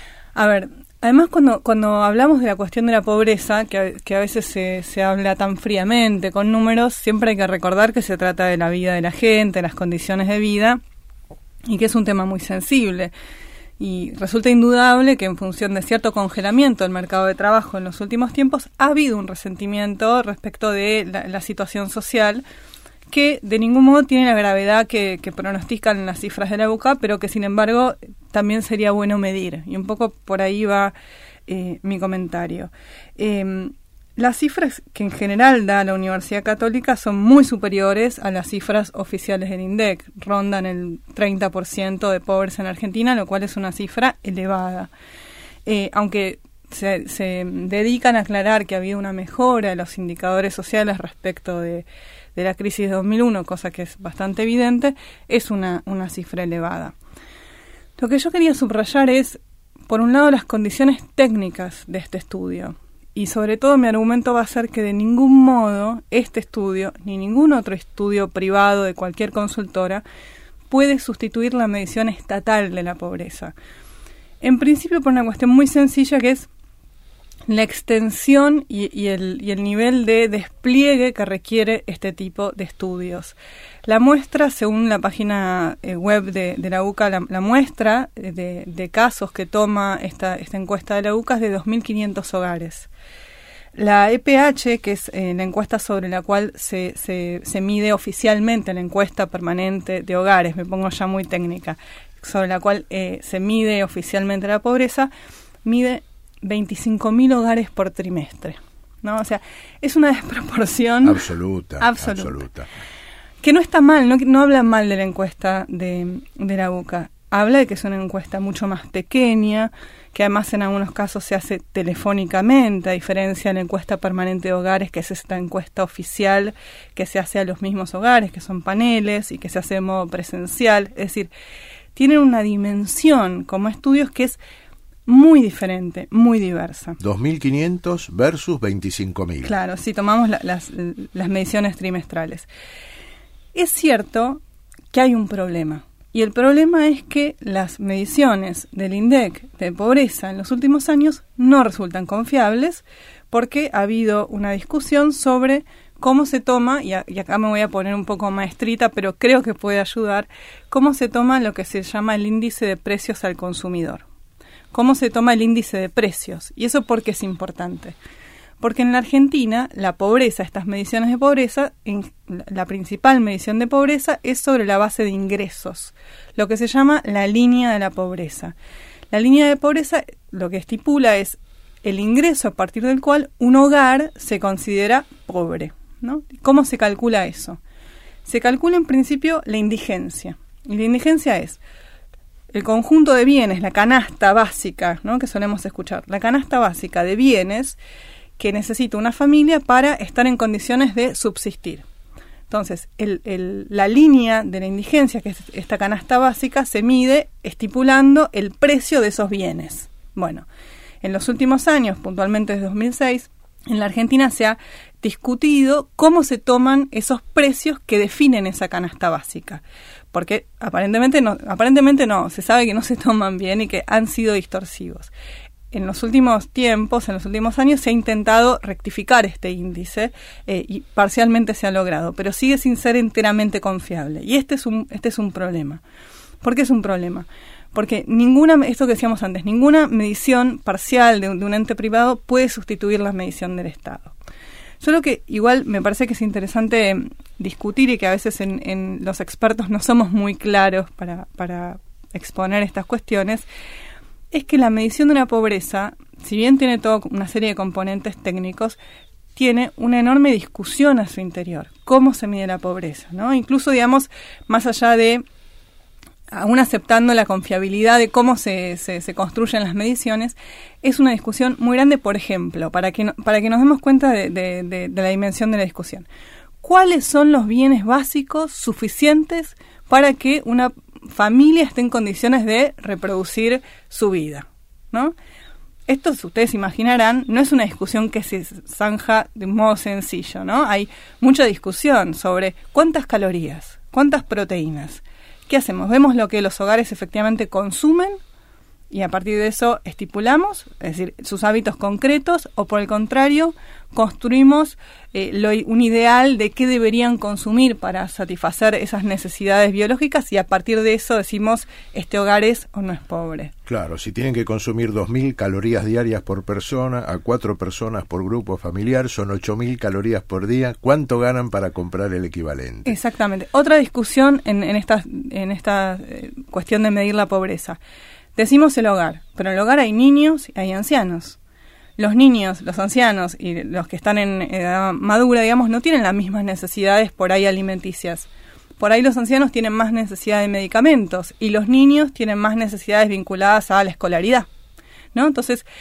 A ver, además cuando cuando hablamos de la cuestión de la pobreza, que a, que a veces se, se habla tan fríamente con números, siempre hay que recordar que se trata de la vida de la gente, las condiciones de vida, y que es un tema muy sensible. Y resulta indudable que en función de cierto congelamiento del mercado de trabajo en los últimos tiempos, ha habido un resentimiento respecto de la, la situación social que de ningún modo tiene la gravedad que, que pronostican las cifras de la U C A, pero que sin embargo también sería bueno medir. Y un poco por ahí va eh, mi comentario. Eh, Las cifras que en general da la Universidad Católica son muy superiores a las cifras oficiales del INDEC. Rondan el treinta por ciento de pobres en Argentina, lo cual es una cifra elevada. Eh, aunque se, se dedican a aclarar que ha habido una mejora de los indicadores sociales respecto de, de la crisis de dos mil uno, cosa que es bastante evidente, es una, una cifra elevada. Lo que yo quería subrayar es, por un lado, las condiciones técnicas de este estudio. Y sobre todo mi argumento va a ser que de ningún modo este estudio, ni ningún otro estudio privado de cualquier consultora, puede sustituir la medición estatal de la pobreza. En principio por una cuestión muy sencilla, que es la extensión y, y, el, y el nivel de despliegue que requiere este tipo de estudios. La muestra, según la página eh, web de, de la U C A, la, la muestra de, de casos que toma esta, esta encuesta de la U C A es de dos mil quinientos hogares. La E P H, que es eh, la encuesta sobre la cual se, se, se mide oficialmente la encuesta permanente de hogares, me pongo ya muy técnica, sobre la cual eh, se mide oficialmente la pobreza, mide veinticinco mil hogares por trimestre, ¿no? O sea, es una desproporción
absoluta,
absoluta,
absoluta.
Que no está mal, no, no habla mal de la encuesta de, de la U C A. Habla de que es una encuesta mucho más pequeña, que además en algunos casos se hace telefónicamente, a diferencia de la encuesta permanente de hogares, que es esta encuesta oficial que se hace a los mismos hogares, que son paneles y que se hace de modo presencial. Es decir, tienen una dimensión como estudios que es muy diferente, muy diversa.
dos mil quinientos versus veinticinco mil.
Claro, si tomamos la, las, las mediciones trimestrales. Es cierto que hay un problema, y el problema es que las mediciones del INDEC de pobreza en los últimos años no resultan confiables, porque ha habido una discusión sobre cómo se toma, y, a, y acá me voy a poner un poco maestrita, pero creo que puede ayudar, cómo se toma lo que se llama el índice de precios al consumidor. Cómo se toma el índice de precios. ¿Y eso por qué es importante? Porque en la Argentina la pobreza, estas mediciones de pobreza, en, la principal medición de pobreza es sobre la base de ingresos, lo que se llama la línea de la pobreza. La línea de pobreza lo que estipula es el ingreso a partir del cual un hogar se considera pobre, ¿no? ¿Cómo se calcula eso? Se calcula en principio la indigencia. Y la indigencia es el conjunto de bienes, la canasta básica, ¿no?, que solemos escuchar, la canasta básica de bienes que necesita una familia para estar en condiciones de subsistir. Entonces, el, el, la línea de la indigencia, que es esta canasta básica, se mide estipulando el precio de esos bienes. Bueno, en los últimos años, puntualmente desde dos mil seis, en la Argentina se ha discutido cómo se toman esos precios que definen esa canasta básica. Porque aparentemente no, aparentemente no, se sabe que no se toman bien y que han sido distorsivos. En los últimos tiempos, en los últimos años, se ha intentado rectificar este índice eh, y parcialmente se ha logrado, pero sigue sin ser enteramente confiable. Y este es un, este es un problema. ¿Por qué es un problema? Porque ninguna, esto que decíamos antes, ninguna medición parcial de un, de un ente privado puede sustituir la medición del Estado. Solo que igual me parece que es interesante discutir y que a veces en, en los expertos no somos muy claros para, para exponer estas cuestiones, es que la medición de la pobreza, si bien tiene toda una serie de componentes técnicos, tiene una enorme discusión a su interior. ¿Cómo se mide la pobreza?, ¿no? Incluso, digamos, más allá de, aún aceptando la confiabilidad de cómo se, se, se construyen las mediciones, es una discusión muy grande. Por ejemplo, para que, no, para que nos demos cuenta de, de, de, de la dimensión de la discusión. ¿Cuáles son los bienes básicos suficientes para que una familia esté en condiciones de reproducir su vida, ¿no? Esto, ustedes imaginarán, no es una discusión que se zanja de un modo sencillo, ¿no? Hay mucha discusión sobre cuántas calorías, cuántas proteínas. ¿Qué hacemos? Vemos lo que los hogares efectivamente consumen y a partir de eso estipulamos, es decir, sus hábitos concretos, o por el contrario, construimos eh, lo, un ideal de qué deberían consumir para satisfacer esas necesidades biológicas y a partir de eso decimos, este hogar es o no es pobre.
Claro, si tienen que consumir dos mil calorías diarias por persona, a cuatro personas por grupo familiar, son ocho mil calorías por día. ¿Cuánto ganan para comprar el equivalente?
Exactamente. Otra discusión en, en esta, en esta eh, cuestión de medir la pobreza. Decimos el hogar, pero en el hogar hay niños y hay ancianos. Los niños, los ancianos y los que están en edad madura, digamos, no tienen las mismas necesidades por ahí alimenticias. Por ahí los ancianos tienen más necesidad de medicamentos y los niños tienen más necesidades vinculadas a la escolaridad, ¿no? Entonces,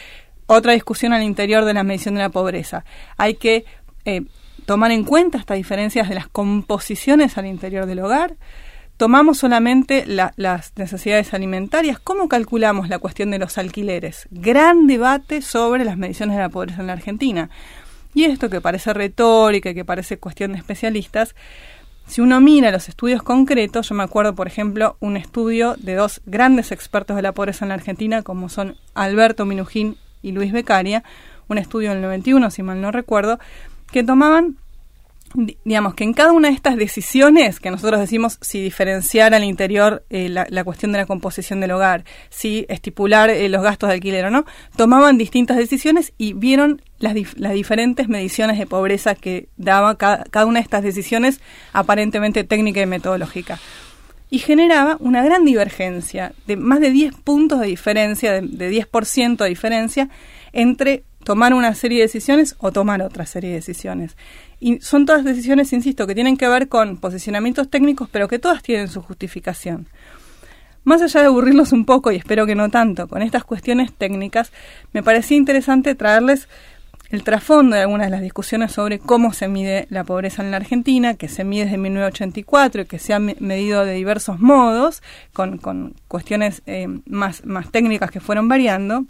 otra discusión al interior de la medición de la pobreza. Hay que eh, tomar en cuenta estas diferencias de las composiciones al interior del hogar. Tomamos solamente la, las necesidades alimentarias. ¿Cómo calculamos la cuestión de los alquileres? Gran debate sobre las mediciones de la pobreza en la Argentina. Y esto que parece retórica y que parece cuestión de especialistas, si uno mira los estudios concretos, yo me acuerdo, por ejemplo, un estudio de dos grandes expertos de la pobreza en la Argentina, como son Alberto Minujín y Luis Beccaria, un estudio del noventa y uno, si mal no recuerdo, que tomaban, digamos, que en cada una de estas decisiones, que nosotros decimos si diferenciar al interior eh, la, la cuestión de la composición del hogar, si estipular eh, los gastos de alquiler o no, tomaban distintas decisiones y vieron las, dif- las diferentes mediciones de pobreza que daba cada, cada una de estas decisiones, aparentemente técnica y metodológica. Y generaba una gran divergencia, de más de diez puntos de diferencia, de, de diez por ciento de diferencia, entre tomar una serie de decisiones o tomar otra serie de decisiones. Y son todas decisiones, insisto, que tienen que ver con posicionamientos técnicos, pero que todas tienen su justificación. Más allá de aburrirlos un poco, y espero que no tanto, con estas cuestiones técnicas, me parecía interesante traerles el trasfondo de algunas de las discusiones sobre cómo se mide la pobreza en la Argentina, que se mide desde mil novecientos ochenta y cuatro y que se ha medido de diversos modos, con, con cuestiones eh, más, más técnicas que fueron variando,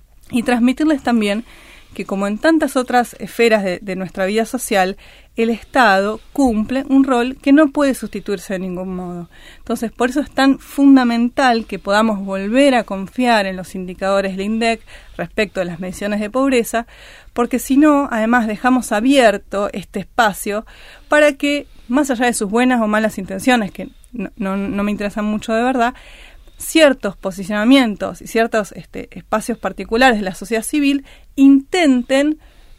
y transmitirles también que, como en tantas otras esferas de, de nuestra vida social, el Estado cumple un rol que no puede sustituirse de ningún modo. Entonces, por eso es tan fundamental que podamos volver a confiar en los indicadores del INDEC respecto a las mediciones de pobreza, porque si no, además dejamos abierto este espacio para que, más allá de sus buenas o malas intenciones, que no, no, no me interesan mucho de verdad, ciertos posicionamientos y ciertos este, espacios particulares de la sociedad civil intenten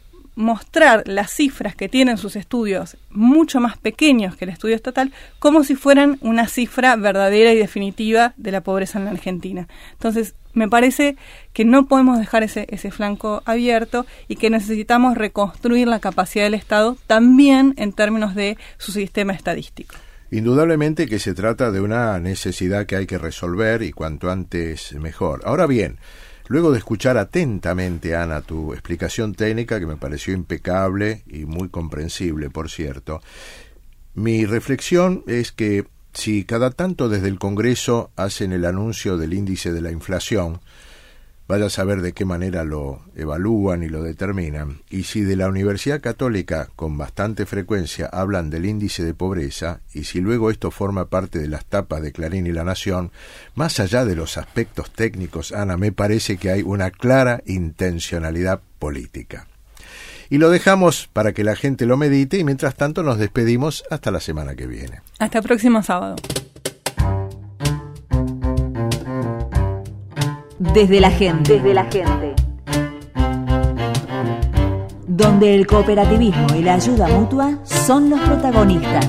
mostrar las cifras que tienen sus estudios mucho más pequeños que el estudio estatal, como si fueran una cifra verdadera y definitiva de la pobreza en la Argentina. Entonces, me parece que no podemos dejar ese, ese flanco abierto y que necesitamos reconstruir la capacidad del Estado también en términos de su sistema estadístico.
Indudablemente que se trata de una necesidad que hay que resolver y cuanto antes mejor. Ahora bien, luego de escuchar atentamente, Ana, tu explicación técnica, que me pareció impecable y muy comprensible, por cierto, mi reflexión es que si cada tanto desde el Congreso hacen el anuncio del índice de la inflación, vaya a saber de qué manera lo evalúan y lo determinan, y si de la Universidad Católica con bastante frecuencia hablan del índice de pobreza, y si luego esto forma parte de las tapas de Clarín y La Nación, más allá de los aspectos técnicos, Ana, me parece que hay una clara intencionalidad política. Y lo dejamos para que la gente lo medite, y mientras tanto nos despedimos hasta la semana que viene.
Hasta el próximo sábado.
Desde la gente. Desde la gente. Donde el cooperativismo y la ayuda mutua son los protagonistas.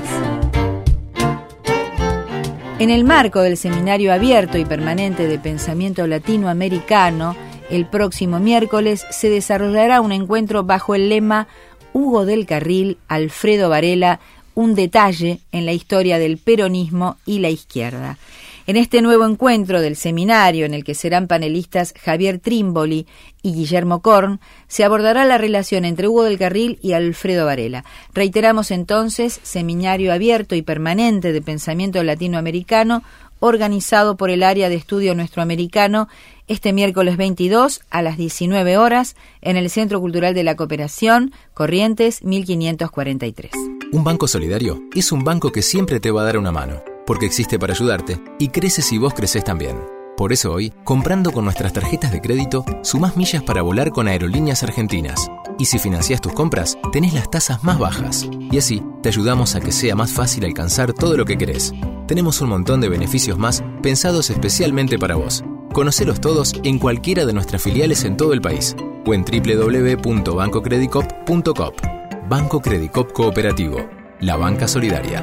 En el marco del Seminario Abierto y Permanente de Pensamiento Latinoamericano, el próximo miércoles se desarrollará un encuentro bajo el lema Hugo del Carril, Alfredo Varela, un detalle en la historia del peronismo y la izquierda. En este nuevo encuentro del seminario, en el que serán panelistas Javier Trimboli y Guillermo Korn, se abordará la relación entre Hugo del Carril y Alfredo Varela. Reiteramos entonces, Seminario Abierto y Permanente de Pensamiento Latinoamericano, organizado por el Área de Estudio Nuestroamericano, este miércoles veintidós a las diecinueve horas, en el Centro Cultural de la Cooperación, Corrientes mil quinientos cuarenta y tres.
Un banco solidario es un banco que siempre te va a dar una mano, porque existe para ayudarte y crece si vos creces también. Por eso hoy, comprando con nuestras tarjetas de crédito, sumás millas para volar con Aerolíneas Argentinas. Y si financiás tus compras, tenés las tasas más bajas. Y así, te ayudamos a que sea más fácil alcanzar todo lo que querés. Tenemos un montón de beneficios más pensados especialmente para vos. Conocelos todos en cualquiera de nuestras filiales en todo el país o en doble u doble u doble u punto banco credicop punto coop. Banco Credicop Cooperativo, la banca solidaria.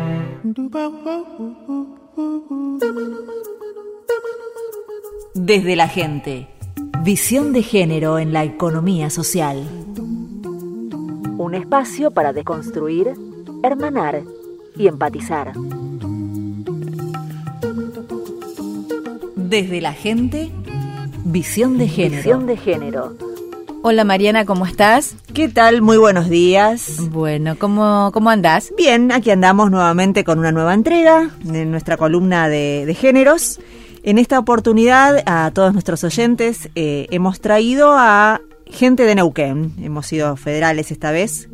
Desde la gente. Visión de género en la economía social. Un espacio para deconstruir, hermanar y empatizar. Desde la gente, visión de género. Visión de género.
Hola Mariana, ¿cómo estás?
¿Qué tal? Muy buenos días.
Bueno, ¿cómo, cómo andás?
Bien, aquí andamos nuevamente con una nueva entrega de nuestra columna de, de géneros. En esta oportunidad, a todos nuestros oyentes, eh, hemos traído a gente de Neuquén. Hemos sido federales esta vez.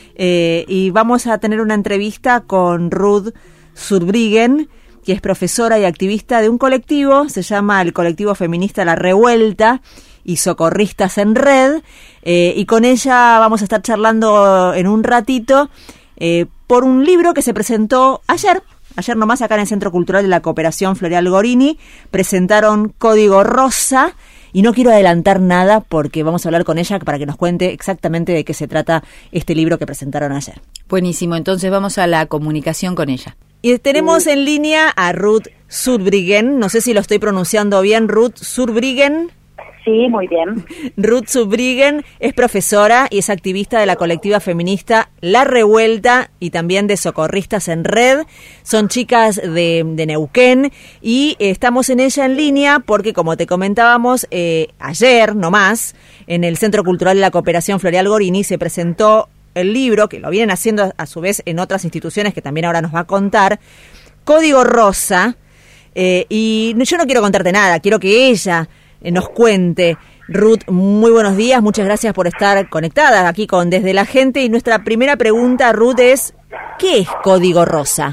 Eh, y vamos a tener una entrevista con Ruth Zurbriggen, que es profesora y activista de un colectivo, se llama el colectivo feminista La Revuelta, y Socorristas en Red, eh, y con ella vamos a estar charlando en un ratito eh, por un libro que se presentó ayer, ayer nomás acá en el Centro Cultural de la Cooperación Floreal Gorini, presentaron Código Rosa, y no quiero adelantar nada porque vamos a hablar con ella para que nos cuente exactamente de qué se trata este libro que presentaron ayer.
Buenísimo, entonces vamos a la comunicación con ella.
Y tenemos en línea a Ruth Zurbriggen, no sé si lo estoy pronunciando bien, Ruth Zurbriggen.
Sí, muy bien.
Ruth Zurbriggen es profesora y es activista de la colectiva feminista La Revuelta y también de Socorristas en Red. Son chicas de, de Neuquén y eh, estamos en ella en línea porque, como te comentábamos, eh, ayer nomás, en el Centro Cultural de la Cooperación Floreal Gorini se presentó el libro, que lo vienen haciendo a, a su vez en otras instituciones que también ahora nos va a contar, Código Rosa. Eh, y yo no quiero contarte nada, quiero que ella nos cuente. Ruth, muy buenos días, muchas gracias por estar conectada aquí con Desde la Gente. Y nuestra primera pregunta, Ruth, es ¿qué es Código Rosa?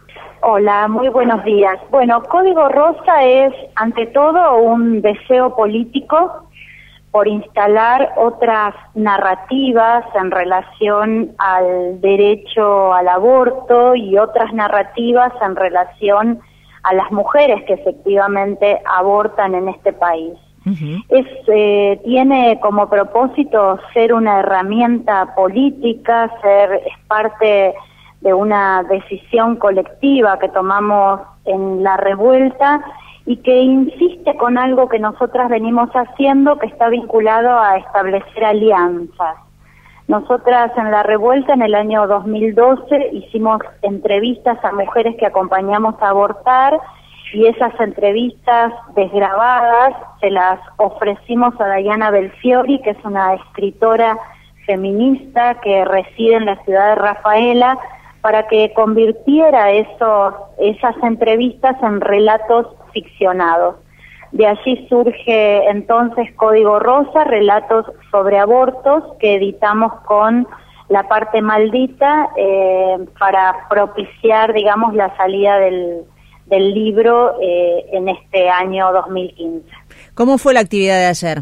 Hola, muy buenos días. Bueno, Código Rosa es, ante todo, un deseo político por instalar otras narrativas en relación al derecho al aborto y otras narrativas en relación a las mujeres que efectivamente abortan en este país. Uh-huh. Es, eh, tiene como propósito ser una herramienta política, ser es parte de una decisión colectiva que tomamos en La Revuelta y que insiste con algo que nosotras venimos haciendo, que está vinculado a establecer alianzas. Nosotras en La Revuelta en el año dos mil doce hicimos entrevistas a mujeres que acompañamos a abortar y esas entrevistas desgrabadas se las ofrecimos a Diana Belfiori, que es una escritora feminista que reside en la ciudad de Rafaela, para que convirtiera esos, esas entrevistas en relatos ficcionados. De allí surge entonces Código Rosa, relatos sobre abortos que editamos con La Parte Maldita eh, para propiciar, digamos, la salida del, del libro eh, en este año dos mil quince.
¿Cómo fue la actividad de ayer?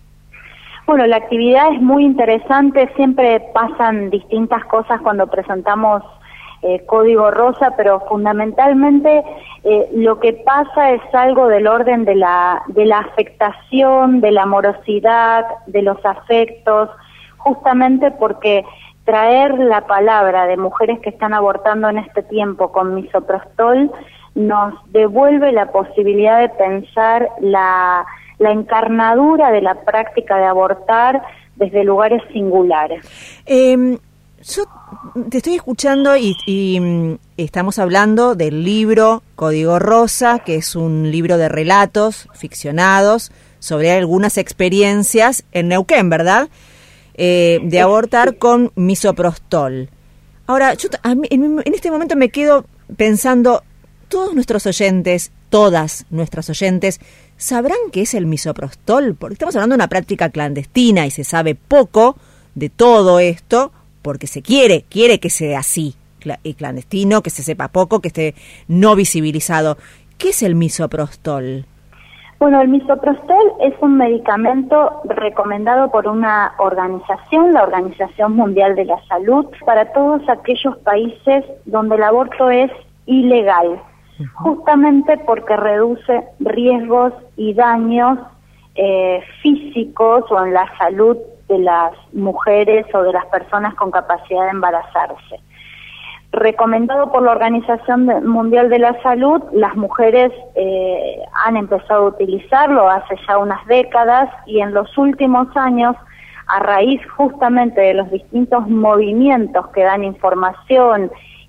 Bueno, la actividad es muy interesante, siempre pasan distintas cosas cuando presentamos Eh, Código Rosa, pero fundamentalmente eh, lo que pasa es algo del orden de la de la afectación, de la amorosidad, de los afectos, justamente porque traer la palabra de mujeres que están abortando en este tiempo con misoprostol nos devuelve la posibilidad de pensar la, la encarnadura de la práctica de abortar desde lugares singulares.
Eh... Yo te estoy escuchando y, y estamos hablando del libro Código Rosa, que es un libro de relatos ficcionados sobre algunas experiencias en Neuquén, ¿verdad? Eh, de abortar con misoprostol. Ahora, yo a mí, en, en este momento me quedo pensando, todos nuestros oyentes, todas nuestras oyentes, ¿sabrán qué es el misoprostol? Porque estamos hablando de una práctica clandestina y se sabe poco de todo esto, porque se quiere, quiere que sea así, clandestino, que se sepa poco, que esté no visibilizado. ¿Qué es el misoprostol?
Bueno, el misoprostol es un medicamento recomendado por una organización, la Organización Mundial de la Salud, para todos aquellos países donde el aborto es ilegal, uh-huh. justamente porque reduce riesgos y daños eh, físicos o en la salud de las mujeres o de las personas con capacidad de embarazarse. Recomendado por la Organización Mundial de la Salud, las mujeres eh, han empezado a utilizarlo hace ya unas décadas y en los últimos años, a raíz justamente de los distintos movimientos que dan información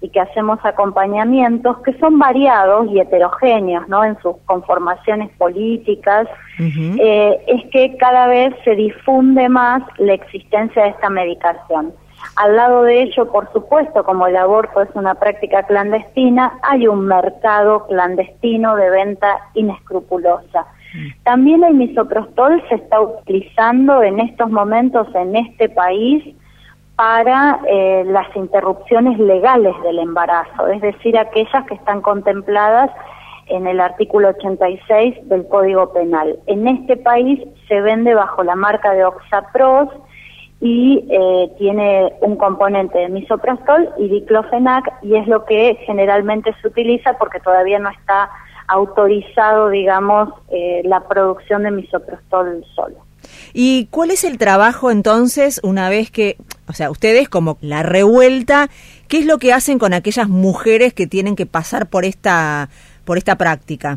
y que hacemos acompañamientos que son variados y heterogéneos, ¿no?, en sus conformaciones políticas, uh-huh. eh, es que cada vez se difunde más la existencia de esta medicación. Al lado de ello, por supuesto, como el aborto es una práctica clandestina, hay un mercado clandestino de venta inescrupulosa. También el misoprostol se está utilizando en estos momentos en este país para eh, las interrupciones legales del embarazo, es decir, aquellas que están contempladas en el artículo ochenta y seis del Código Penal. En este país se vende bajo la marca de Oxapros y eh, tiene un componente de misoprostol y diclofenac, y es lo que generalmente se utiliza porque todavía no está autorizado, digamos, eh, la producción de misoprostol solo.
¿Y cuál es el trabajo entonces una vez que, o sea, ustedes como La Revuelta, qué es lo que hacen con aquellas mujeres que tienen que pasar por esta, por esta práctica?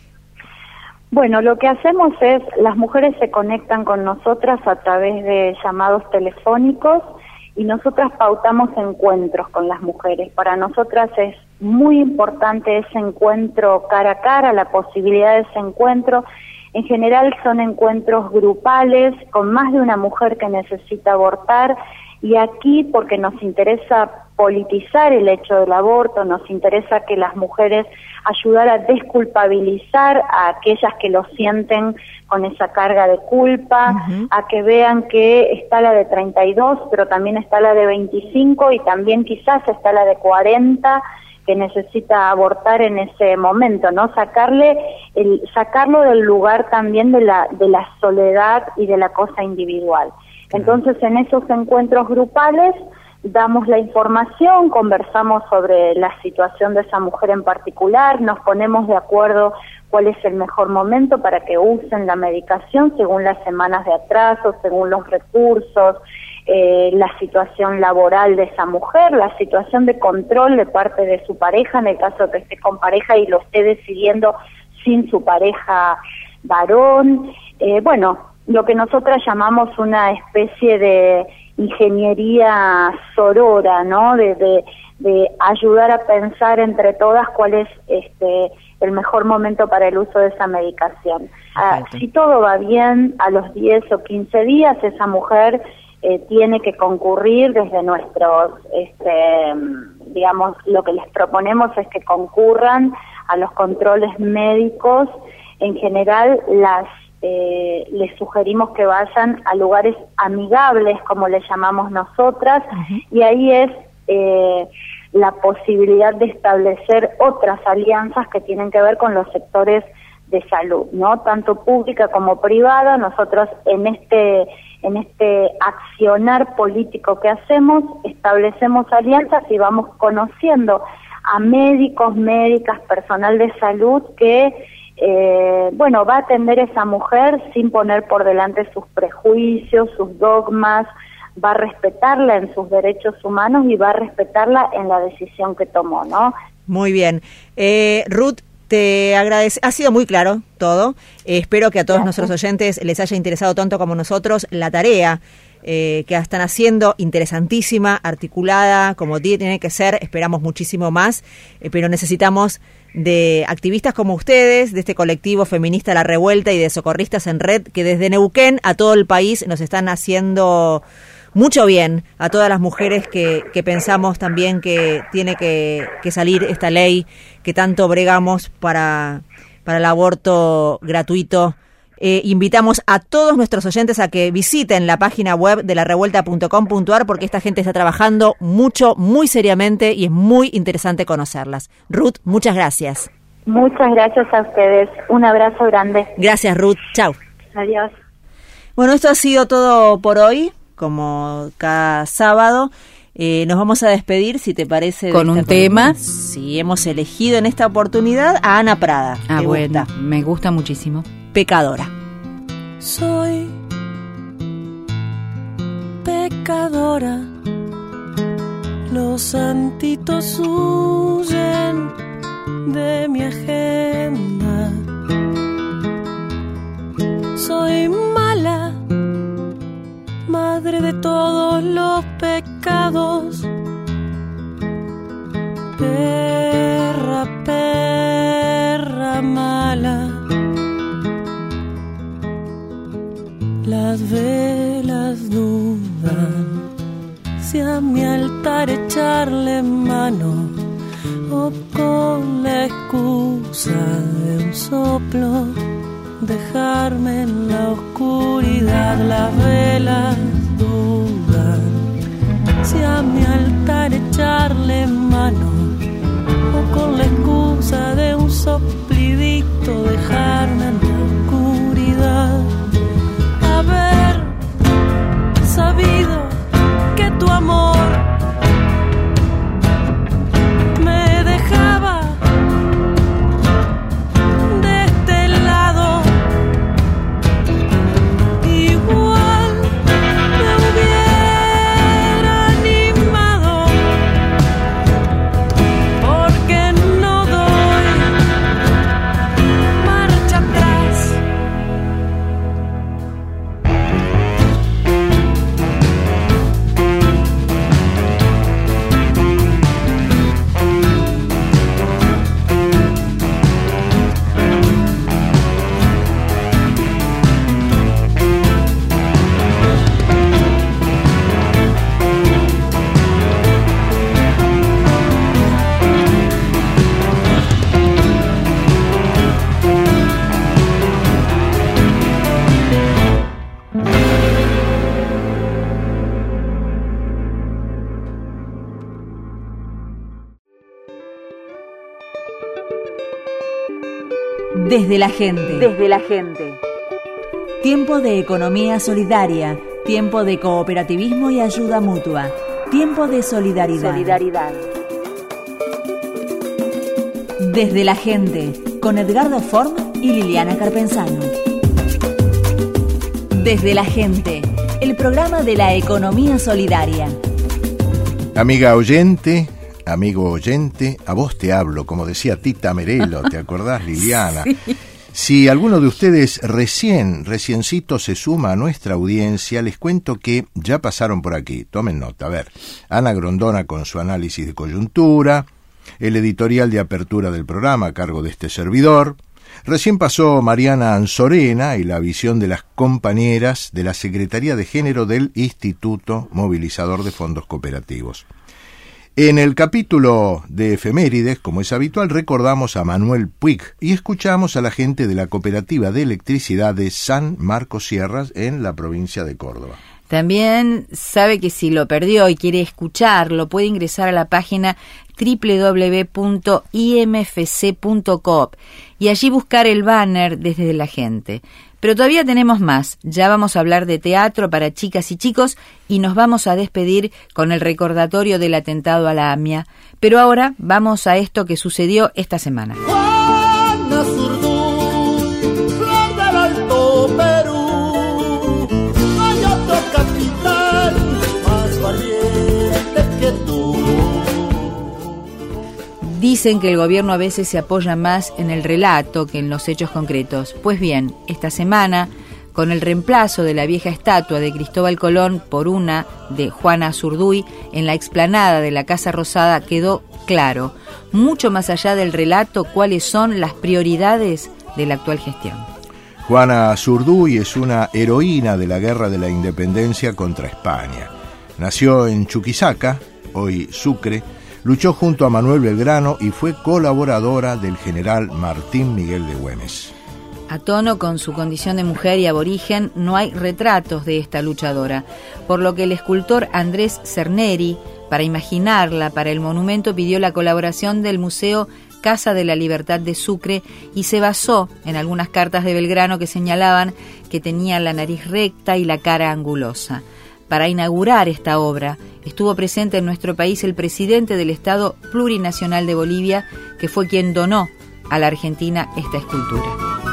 Bueno, lo que hacemos es, las mujeres se conectan con nosotras a través de llamados telefónicos y nosotras pautamos encuentros con las mujeres. Para nosotras es muy importante ese encuentro cara a cara, la posibilidad de ese encuentro. En general son encuentros grupales con más de una mujer que necesita abortar, y aquí porque nos interesa politizar el hecho del aborto, nos interesa que las mujeres ayudar a desculpabilizar a aquellas que lo sienten con esa carga de culpa, uh-huh. a que vean que está la de treinta y dos, pero también está la de veinticinco y también quizás está la de cuarenta que necesita abortar en ese momento, ¿no? Sacarle el, sacarlo del lugar también de la de la soledad y de la cosa individual. Entonces, en esos encuentros grupales damos la información, conversamos sobre la situación de esa mujer en particular, nos ponemos de acuerdo cuál es el mejor momento para que usen la medicación según las semanas de atraso, según los recursos, eh, la situación laboral de esa mujer, la situación de control de parte de su pareja, en el caso de que esté con pareja y lo esté decidiendo sin su pareja varón. Eh, bueno, lo que nosotras llamamos una especie de ingeniería sorora, ¿no? De, de, de ayudar a pensar entre todas cuál es este el mejor momento para el uso de esa medicación. Ah, si todo va bien, a los diez o quince días esa mujer eh, tiene que concurrir desde nuestros, este, digamos, lo que les proponemos es que concurran a los controles médicos. En general, las Eh, les sugerimos que vayan a lugares amigables, como le llamamos nosotras, uh-huh. y ahí es eh, la posibilidad de establecer otras alianzas que tienen que ver con los sectores de salud, ¿no? Tanto pública como privada. Nosotros en este en este accionar político que hacemos, establecemos alianzas y vamos conociendo a médicos, médicas, personal de salud que Eh, bueno, va a atender a esa mujer sin poner por delante sus prejuicios, sus dogmas, va a respetarla en sus derechos humanos y va a respetarla en la decisión que tomó, ¿no?
Muy bien. Eh, Ruth, te agradece, ha sido muy claro todo. Eh, espero que a todos Gracias. Nuestros oyentes les haya interesado tanto como nosotros la tarea eh, que están haciendo, interesantísima, articulada, como tiene que ser. Esperamos muchísimo más, eh, pero necesitamos de activistas como ustedes, de este colectivo feminista La Revuelta y de socorristas en red, que desde Neuquén a todo el país nos están haciendo mucho bien, a todas las mujeres que, que pensamos también que tiene que, que salir esta ley que tanto bregamos para, para el aborto gratuito. Eh, invitamos a todos nuestros oyentes a que visiten la página web de la revuelta punto com punto a r porque esta gente está trabajando mucho, muy seriamente y es muy interesante conocerlas. Ruth, muchas gracias.
Muchas gracias a ustedes. Un abrazo grande.
Gracias, Ruth. Chau.
Adiós.
Bueno, esto ha sido todo por hoy, como cada sábado. Eh, nos vamos a despedir, si te parece.
Con un tema.
Sí, hemos elegido en esta oportunidad a Ana Prada.
Ah, bueno, gusta? Me gusta muchísimo.
Pecadora.
Soy pecadora, los santitos huyen de mi agenda. Soy mala, madre de todos los pecados.
mala. Las velas dudan si a mi altar echarle mano o con la excusa de un soplo dejarme en la oscuridad. Las velas dudan si a mi altar echarle mano o con la excusa de un soplidito dejarme en la oscuridad. Haber sabido que tu amor me dejaba de este lado, igual me hubiera animado, porque no doy marcha atrás.
Desde la gente. Desde la gente. Tiempo de economía solidaria. Tiempo de cooperativismo y ayuda mutua. Tiempo de solidaridad. Solidaridad. Desde la gente. Con Edgardo Form y Liliana Carpenzano. Desde la gente. El programa de la economía solidaria.
Amiga oyente, amigo oyente, a vos te hablo, como decía Tita Merelo, ¿te acordás, Liliana? Sí. Si alguno de ustedes recién, reciencito se suma a nuestra audiencia, les cuento que ya pasaron por aquí. Tomen nota, a ver. Ana Grondona con su análisis de coyuntura, el editorial de apertura del programa a cargo de este servidor. Recién pasó Mariana Anzorena y la visión de las compañeras de la Secretaría de Género del Instituto Movilizador de Fondos Cooperativos. En el capítulo de efemérides, como es habitual, recordamos a Manuel Puig y escuchamos a la gente de la Cooperativa de Electricidad de San Marcos Sierras en la provincia de Córdoba.
También sabe que si lo perdió y quiere escucharlo, puede ingresar a la página doble u doble u doble u punto i m f c punto coop y allí buscar el banner Desde la gente. Pero todavía tenemos más. Ya vamos a hablar de teatro para chicas y chicos y nos vamos a despedir con el recordatorio del atentado a la AMIA. Pero ahora vamos a esto que sucedió esta semana.
Juana Zurduy, flor del Alto Perú, hay otro capitán más valiente que tú.
Dicen que el gobierno a veces se apoya más en el relato que en los hechos concretos. Pues bien, esta semana, con el reemplazo de la vieja estatua de Cristóbal Colón por una de Juana Zurduy en la explanada de la Casa Rosada, quedó claro, mucho más allá del relato, cuáles son las prioridades de la actual gestión.
Juana Zurduy es una heroína de la Guerra de la Independencia contra España. Nació en Chuquisaca, hoy Sucre. Luchó junto a Manuel Belgrano y fue colaboradora del general Martín Miguel de Güemes.
A tono con su condición de mujer y aborigen, no hay retratos de esta luchadora, por lo que el escultor Andrés Cerneri, para imaginarla para el monumento, pidió la colaboración del Museo Casa de la Libertad de Sucre y se basó en algunas cartas de Belgrano que señalaban que tenía la nariz recta y la cara angulosa. Para inaugurar esta obra estuvo presente en nuestro país el presidente del Estado Plurinacional de Bolivia, que fue quien donó a la Argentina esta escultura.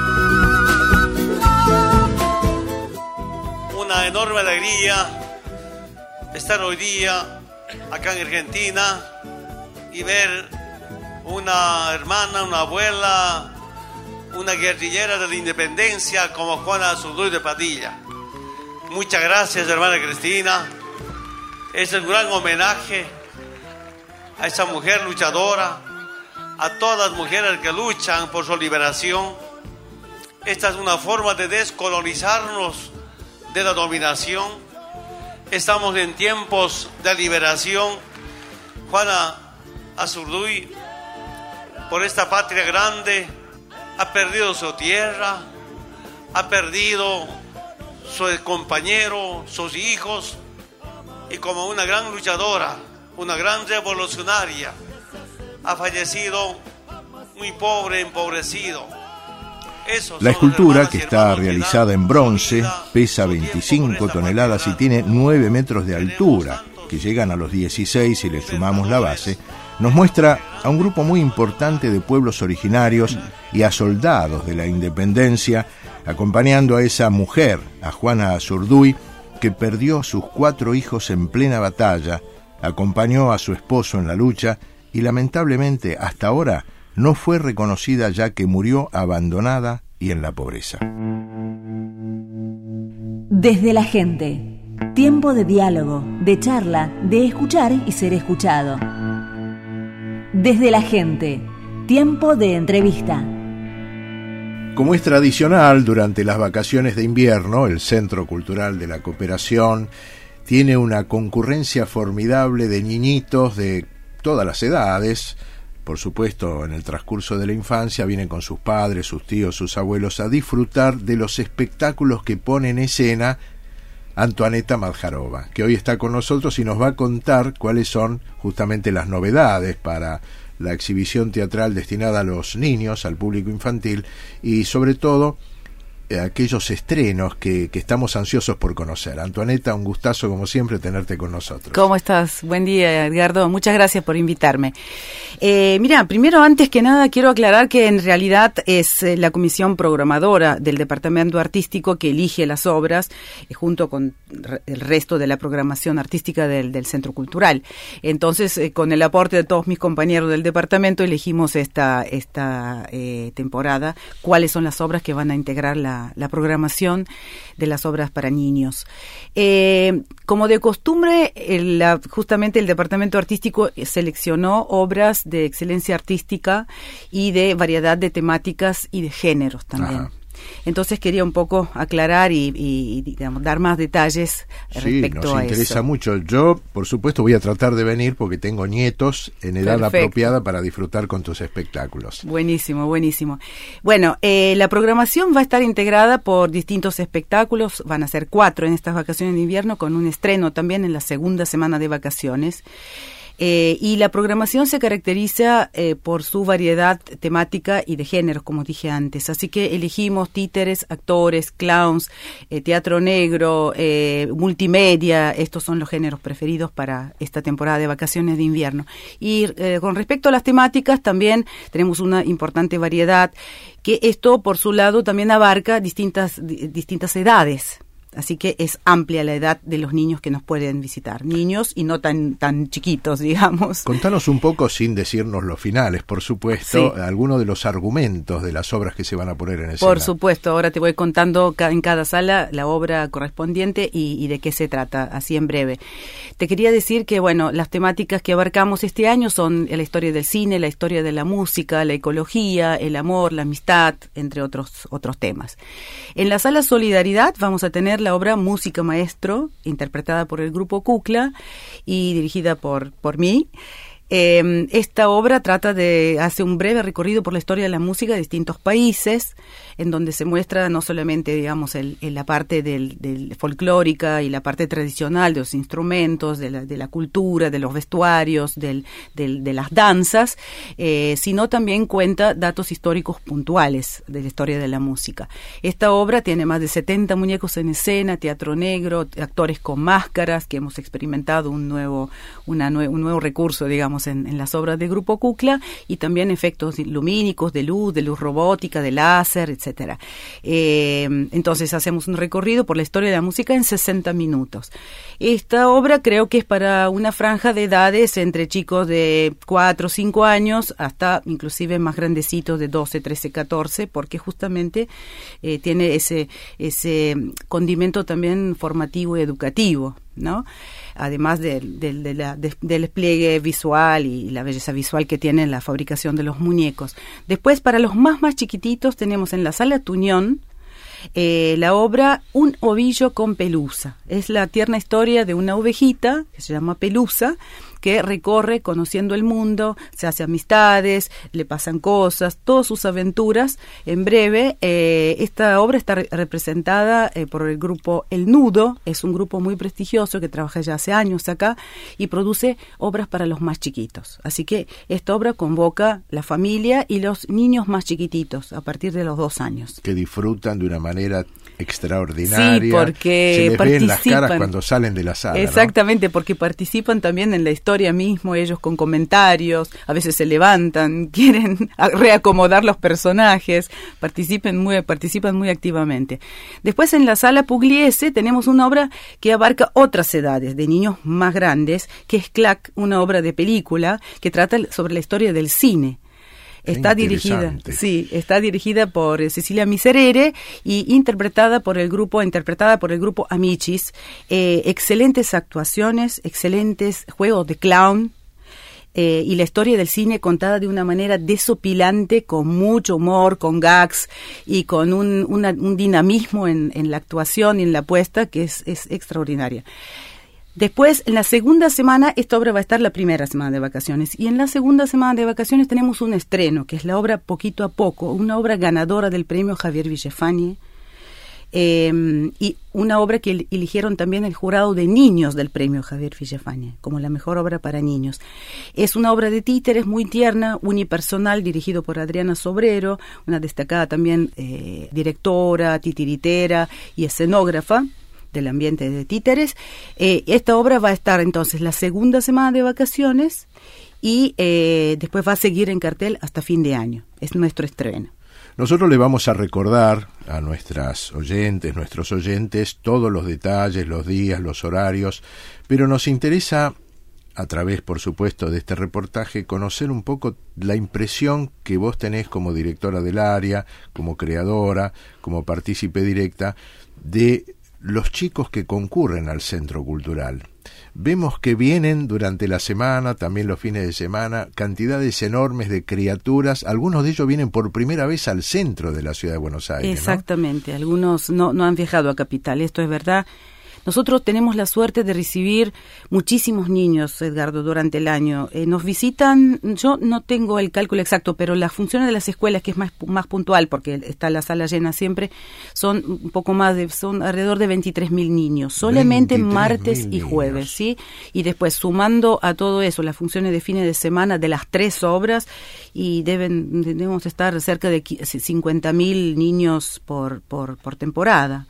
Una enorme alegría estar hoy día acá en Argentina y ver una hermana, una abuela, una guerrillera de la independencia como Juana Zurduy de Padilla. Muchas gracias, hermana Cristina. Es un gran homenaje a esa mujer luchadora, a todas las mujeres que luchan por su liberación. Esta es una forma de descolonizarnos de la dominación. Estamos en tiempos de liberación. Juana Azurduy, por esta patria grande, ha perdido su tierra, ha perdido su compañero, sus hijos, y como una gran luchadora, una gran revolucionaria, ha fallecido muy pobre, empobrecido. Esos
La
son los
escultura,
hermanas
que
y
está
hermanos que
realizada
dan
en bronce,
vida,
pesa
su tiempo
veinticinco
por esta
toneladas y
patria
tiene
grande.
nueve metros de altura, que llegan a los dieciséis si le sumamos la base, nos muestra a un grupo muy importante de pueblos originarios y a soldados de la independencia, acompañando a esa mujer, a Juana Azurduy, que perdió sus cuatro hijos en plena batalla, acompañó a su esposo en la lucha y lamentablemente hasta ahora no fue reconocida, ya que murió abandonada y en la pobreza.
Desde la gente. Tiempo de diálogo, de charla, de escuchar y ser escuchado. Desde la gente. Tiempo de entrevista.
Como es tradicional, durante las vacaciones de invierno, el Centro Cultural de la Cooperación tiene una concurrencia formidable de niñitos de todas las edades. Por supuesto, en el transcurso de la infancia vienen con sus padres, sus tíos, sus abuelos a disfrutar de los espectáculos que pone en escena Antoaneta Madjarova, que hoy está con nosotros y nos va a contar cuáles son justamente las novedades para la exhibición teatral destinada a los niños, al público infantil, y sobre todo eh, aquellos estrenos que, que estamos ansiosos por conocer. Antoaneta, un gustazo como siempre tenerte con nosotros.
¿Cómo estás? Buen día, Edgardo. Muchas gracias por invitarme. Eh, mira, primero, antes que nada, quiero aclarar que en realidad es eh, la comisión programadora del Departamento Artístico que elige las obras, eh, junto con re- el resto de la programación artística del, del Centro Cultural. Entonces, eh, con el aporte de todos mis compañeros del departamento, elegimos esta, esta eh, temporada, cuáles son las obras que van a integrar la, la programación de las obras para niños. Eh, como de costumbre, el, la, justamente el Departamento Artístico seleccionó obras de excelencia artística y de variedad de temáticas y de géneros también.
Ajá.
Entonces quería un poco aclarar y, y digamos, dar más detalles
Sí,
respecto
nos
a
interesa
eso.
mucho. Yo, por supuesto, voy a tratar de venir porque tengo nietos en edad
Perfecto.
apropiada para disfrutar con tus espectáculos.
Buenísimo, buenísimo. Bueno, eh, la programación va a estar integrada por distintos espectáculos, van a ser cuatro en estas vacaciones de invierno, con un estreno también en la segunda semana de vacaciones. Eh, y la programación se caracteriza eh, por su variedad temática y de géneros, como dije antes. Así que elegimos títeres, actores, clowns, eh, teatro negro, eh, multimedia. Estos son los géneros preferidos para esta temporada de vacaciones de invierno. Y eh, con respecto a las temáticas, también tenemos una importante variedad, que esto, por su lado, también abarca distintas, di- distintas edades. Así que es amplia la edad de los niños que nos pueden visitar. Niños y no tan tan chiquitos, digamos.
Contanos un poco, sin decirnos los finales, por supuesto,
Sí.
algunos de los argumentos de las obras que se van a poner en escena.
Por supuesto, ahora te voy contando ca- en cada sala la obra correspondiente y, y de qué se trata, así en breve. Te quería decir que, bueno, las temáticas que abarcamos este año son la historia del cine, la historia de la música, la ecología, el amor, la amistad, entre otros otros temas. En la sala Solidaridad vamos a tener la obra Música Maestro, interpretada por el grupo Cucla y dirigida por, por mí. Eh, esta obra trata de, hace un breve recorrido por la historia de la música de distintos países, en donde se muestra no solamente, digamos, el, el, la parte del, del folclórica y la parte tradicional de los instrumentos, de la, de la cultura, de los vestuarios, del, del, de las danzas, eh, sino también cuenta datos históricos puntuales de la historia de la música. Esta obra tiene más de setenta muñecos en escena, teatro negro, actores con máscaras, que hemos experimentado un nuevo, una nue- un nuevo recurso, digamos, En, en las obras del Grupo Cucla, y también efectos lumínicos, de luz, de luz robótica, de láser, etcétera. Eh, entonces hacemos un recorrido por la historia de la música en sesenta minutos. Esta obra creo que es para una franja de edades entre chicos de cuatro o cinco años hasta inclusive más grandecitos de doce, trece, catorce, porque justamente eh, tiene ese, ese condimento también formativo y educativo, ¿no? además del, del, de la, de, del despliegue visual y la belleza visual que tiene la fabricación de los muñecos. Después, para los más más chiquititos, tenemos en la Sala Tuñón eh, la obra Un ovillo con Pelusa. Es la tierna historia de una ovejita que se llama Pelusa, que recorre conociendo el mundo, se hace amistades, le pasan cosas, todas sus aventuras. En breve, eh, esta obra está re- representada eh, por el grupo El Nudo, es un grupo muy prestigioso que trabaja ya hace años acá y produce obras para los más chiquitos. Así que esta obra convoca la familia y los niños más chiquititos a partir de los dos años.
Que disfrutan de una manera extraordinaria.
Sí, porque
se les
participan.
ven las caras cuando salen de la sala.
Exactamente, ¿no? Porque participan también en la historia mismo, ellos con comentarios, a veces se levantan, quieren reacomodar los personajes, participen muy, participan muy activamente. Después en la Sala Pugliese tenemos una obra que abarca otras edades, de niños más grandes, que es Clac, una obra de película que trata sobre la historia del cine. Está dirigida, sí, está dirigida por eh, Cecilia Miserere y interpretada por el grupo, interpretada por el grupo Amicis. Eh, excelentes actuaciones, excelentes juegos de clown. Eh, y la historia del cine contada de una manera desopilante, con mucho humor, con gags y con un, una, un dinamismo en, en la actuación y en la puesta que es, es extraordinaria. Después, en la segunda semana, esta obra va a estar la primera semana de vacaciones, y en la segunda semana de vacaciones tenemos un estreno, que es la obra Poquito a Poco, una obra ganadora del premio Javier Villefani, eh, y una obra que eligieron también el jurado de niños del premio Javier Villefani, como la mejor obra para niños. Es una obra de títeres muy tierna, unipersonal, dirigido por Adriana Sobrero, una destacada también eh, directora, titiritera y escenógrafa del ambiente de títeres. Eh, esta obra va a estar entonces la segunda semana de vacaciones y eh, después va a seguir en cartel hasta fin de año. Es nuestro estreno.
Nosotros le vamos a recordar a nuestras oyentes, nuestros oyentes, todos los detalles, los días, los horarios, pero nos interesa, a través, por supuesto, de este reportaje, conocer un poco la impresión que vos tenés como directora del área, como creadora, como partícipe directa, de los chicos que concurren al Centro Cultural. Vemos que vienen durante la semana, también los fines de semana, cantidades enormes de criaturas. Algunos de ellos vienen por primera vez al centro de la ciudad de Buenos Aires.
Exactamente, ¿no? Algunos no, no han viajado a Capital, esto es verdad. Nosotros tenemos la suerte de recibir muchísimos niños, Edgardo, durante el año. Eh, nos visitan, yo no tengo el cálculo exacto, pero las funciones de las escuelas, que es más, más puntual, porque está la sala llena siempre, son un poco más de, son alrededor de veintitrés mil niños, solamente martes y jueves, ¿sí? Y después, sumando a todo eso, las funciones de fines de semana de las tres obras, y deben, debemos estar cerca de cincuenta mil niños por, por, por temporada.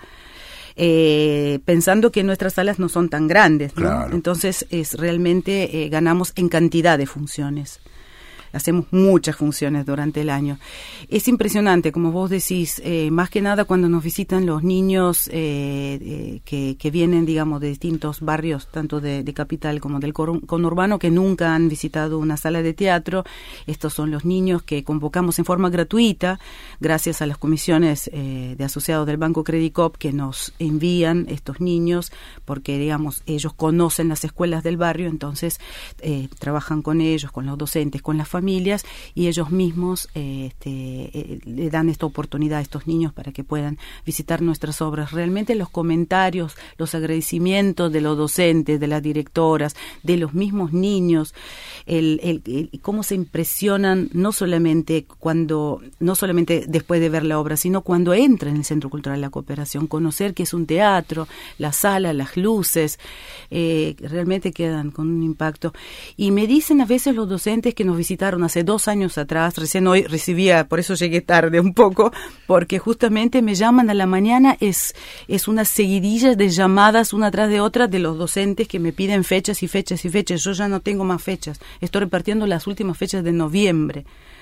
Eh, pensando que nuestras salas no son tan grandes, ¿no? Claro. Entonces es realmente eh, ganamos en cantidad de funciones. Hacemos muchas funciones durante el año. Es impresionante, como vos decís, eh, más que nada cuando nos visitan los niños eh, eh, que, que vienen, digamos, de distintos barrios, tanto de, de Capital como del conurbano, que nunca han visitado una sala de teatro. Estos son los niños que convocamos en forma gratuita, gracias a las comisiones eh, de asociados del Banco Credicop, que nos envían estos niños, porque, digamos, ellos conocen las escuelas del barrio, entonces eh, trabajan con ellos, con los docentes, con las familias, familias, y ellos mismos eh, este, eh, le dan esta oportunidad a estos niños para que puedan visitar nuestras obras. Realmente los comentarios, los agradecimientos de los docentes, de las directoras, de los mismos niños, el, el, el cómo se impresionan no solamente cuando, no solamente después de ver la obra, sino cuando entran en el Centro Cultural La Cooperación, conocer que es un teatro, la sala, las luces, eh, realmente quedan con un impacto. Y me dicen a veces los docentes que nos visitaron hace dos años atrás, recién hoy recibía, por eso llegué tarde un poco, porque justamente me llaman a la mañana, es, es una seguidilla de llamadas una tras de otra de los docentes que me piden fechas y fechas y fechas. Yo ya no tengo más fechas, estoy repartiendo las últimas fechas de noviembre.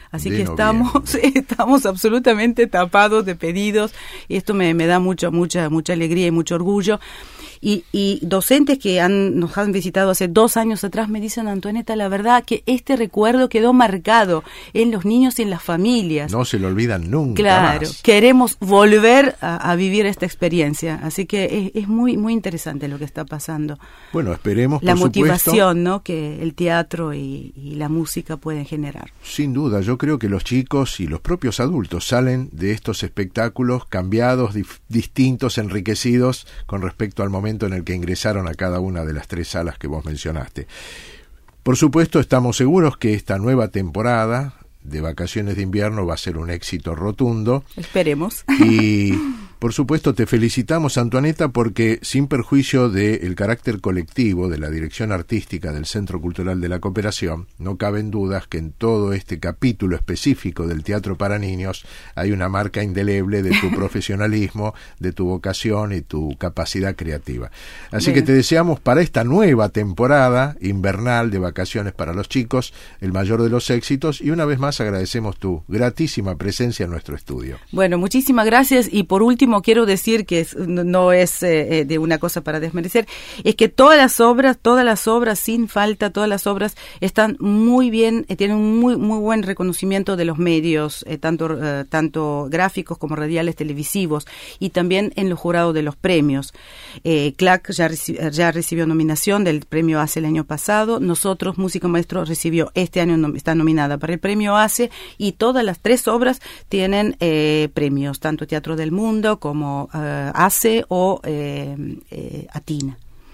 Así
de
que estamos, estamos absolutamente tapados de pedidos y esto me, me da mucho, mucha, mucha alegría y mucho orgullo. Y, y docentes que han, nos han visitado hace dos años atrás me dicen, Antonieta, la verdad que este recuerdo quedó marcado en los niños y en las familias.
No se lo olvidan nunca
Claro,
más.
queremos volver a, a vivir esta experiencia. Así que es, es muy, muy interesante lo que está pasando.
Bueno, esperemos,
La
por
motivación,
supuesto,
¿no?, que el teatro y, y la música pueden generar.
Sin duda, yo creo que los chicos y los propios adultos salen de estos espectáculos cambiados, dif- distintos, enriquecidos con respecto al momento en el que ingresaron a cada una de las tres salas que vos mencionaste. Por supuesto, estamos seguros que esta nueva temporada de vacaciones de invierno va a ser un éxito rotundo.
Esperemos.
Y por supuesto te felicitamos, Antonieta, porque sin perjuicio del carácter colectivo de la dirección artística del Centro Cultural de la Cooperación, no caben dudas que en todo este capítulo específico del teatro para niños hay una marca indeleble de tu profesionalismo, de tu vocación y tu capacidad creativa. Así
Bien.
que te deseamos para esta nueva temporada invernal de vacaciones para los chicos el mayor de los éxitos y una vez más agradecemos tu gratísima presencia en nuestro estudio.
Bueno, muchísimas gracias y por último quiero decir que es, no, no es eh, de una cosa para desmerecer, es que todas las obras, todas las obras sin falta, todas las obras están muy bien, eh, tienen un muy muy buen reconocimiento de los medios, eh, tanto eh, tanto gráficos como radiales, televisivos y también en los jurados de los premios. Eh, C L A C ya, reci- ya recibió nominación del premio A C E el año pasado, nosotros Música Maestro recibió este año, nom- está nominada para el premio A C E y todas las tres obras tienen eh, premios, tanto Teatro del Mundo como uh, A C E o eh, eh, Atina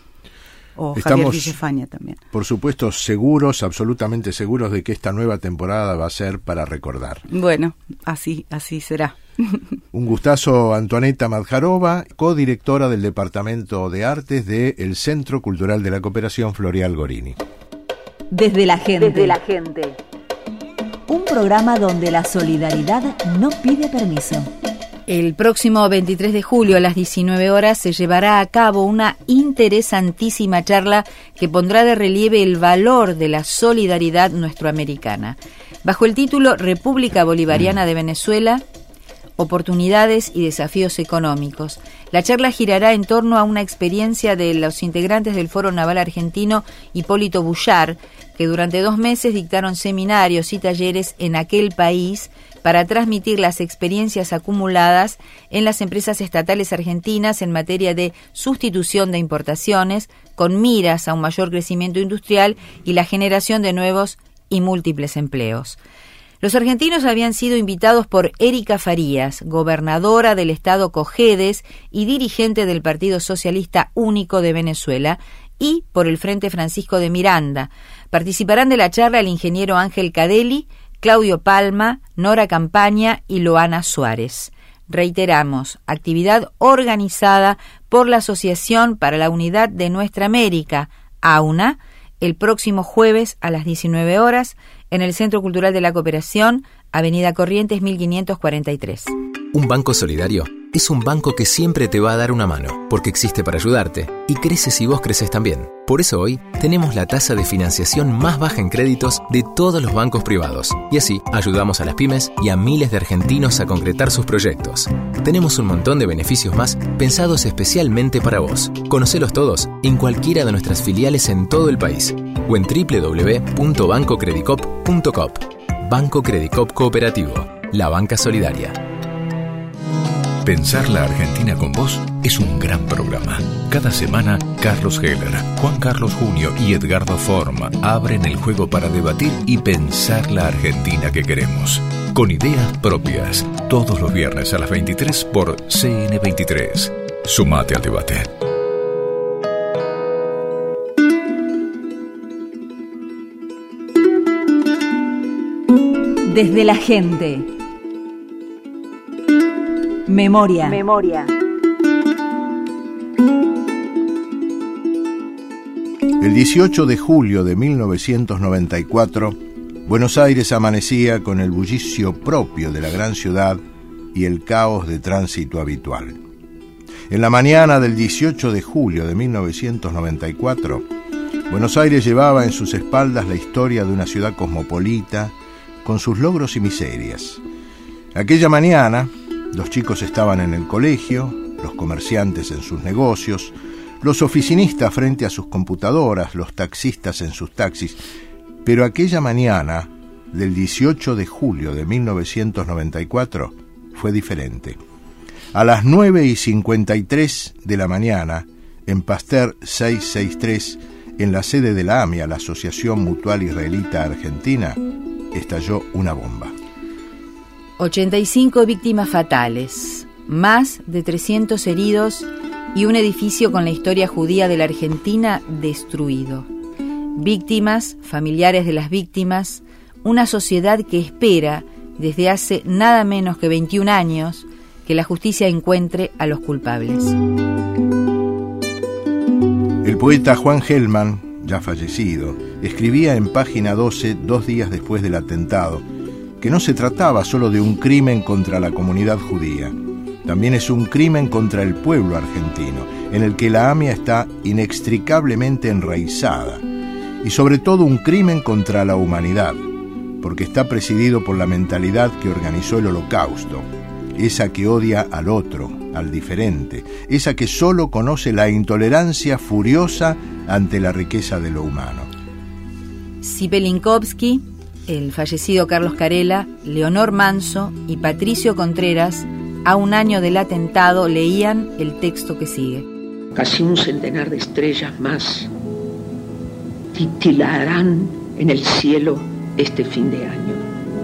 o Javier
Estamos,
Villafaña también.
por supuesto, seguros, absolutamente seguros de que esta nueva temporada va a ser para recordar.
Bueno, así así será.
Un gustazo, Antonieta Madjarova, codirectora del Departamento de Artes del Centro Cultural de la Cooperación Floreal Gorini.
Desde la gente.
Desde la gente.
Un programa donde la solidaridad no pide permiso.
El próximo veintitrés de julio a las diecinueve horas se llevará a cabo una interesantísima charla que pondrá de relieve el valor de la solidaridad nuestroamericana. Bajo el título República Bolivariana de Venezuela, oportunidades y desafíos económicos. La charla girará en torno a una experiencia de los integrantes del Foro Naval Argentino Hipólito Bullard, que durante dos meses dictaron seminarios y talleres en aquel país para transmitir las experiencias acumuladas en las empresas estatales argentinas en materia de sustitución de importaciones, con miras a un mayor crecimiento industrial y la generación de nuevos y múltiples empleos. Los argentinos habían sido invitados por Erika Farías, gobernadora del estado Cojedes y dirigente del Partido Socialista Único de Venezuela, y por el Frente Francisco de Miranda. Participarán de la charla el ingeniero Ángel Cadelli, Claudio Palma, Nora Campaña y Loana Suárez. Reiteramos, actividad organizada por la Asociación para la Unidad de Nuestra América, AUNA, el próximo jueves a las diecinueve horas en el Centro Cultural de la Cooperación, Avenida Corrientes mil quinientos cuarenta y tres.
Un banco solidario es un banco que siempre te va a dar una mano, porque existe para ayudarte y crece si vos creces también. Por eso hoy tenemos la tasa de financiación más baja en créditos de todos los bancos privados y así ayudamos a las pymes y a miles de argentinos a concretar sus proyectos. Tenemos un montón de beneficios más pensados especialmente para vos. Conocelos todos en cualquiera de nuestras filiales en todo el país o en doble u doble u doble u punto banco credicop punto com. Banco Credicop Cooperativo, la banca solidaria.
Pensar la Argentina con vos es un gran programa. Cada semana, Carlos Heller, Juan Carlos Junio y Edgardo Form abren el juego para debatir y pensar la Argentina que queremos. Con ideas propias, todos los viernes a las veintitrés por C N veintitrés. Sumate al debate.
Desde la gente. Memoria.
Memoria.
El dieciocho de julio de mil novecientos noventa y cuatro, Buenos Aires amanecía con el bullicio propio de la gran ciudad y el caos de tránsito habitual. En la mañana del dieciocho de julio de mil novecientos noventa y cuatro, Buenos Aires llevaba en sus espaldas la historia de una ciudad cosmopolita, con sus logros y miserias. Aquella mañana, los chicos estaban en el colegio, los comerciantes en sus negocios, los oficinistas frente a sus computadoras, los taxistas en sus taxis. Pero aquella mañana del dieciocho de julio de mil novecientos noventa y cuatro fue diferente. A las nueve y cincuenta y tres de la mañana, en Pasteur seiscientos sesenta y tres, en la sede de la AMIA, la Asociación Mutual Israelita Argentina, estalló una bomba.
ochenta y cinco víctimas fatales, más de trescientos heridos y un edificio con la historia judía de la Argentina destruido. Víctimas, familiares de las víctimas, una sociedad que espera, desde hace nada menos que veintiún años, que la justicia encuentre a los culpables.
El poeta Juan Gelman, ya fallecido, escribía en Página doce, dos días después del atentado, que no se trataba solo de un crimen contra la comunidad judía, también es un crimen contra el pueblo argentino, en el que la AMIA está inextricablemente enraizada, y sobre todo un crimen contra la humanidad, porque está presidido por la mentalidad que organizó el Holocausto, esa que odia al otro, al diferente, esa que solo conoce la intolerancia furiosa ante la riqueza de lo humano.
Sipe Linkovsky, el fallecido Carlos Carela, Leonor Manso y Patricio Contreras, a un año del atentado, leían el texto que sigue.
Casi un centenar de estrellas más titilarán en el cielo este fin de año.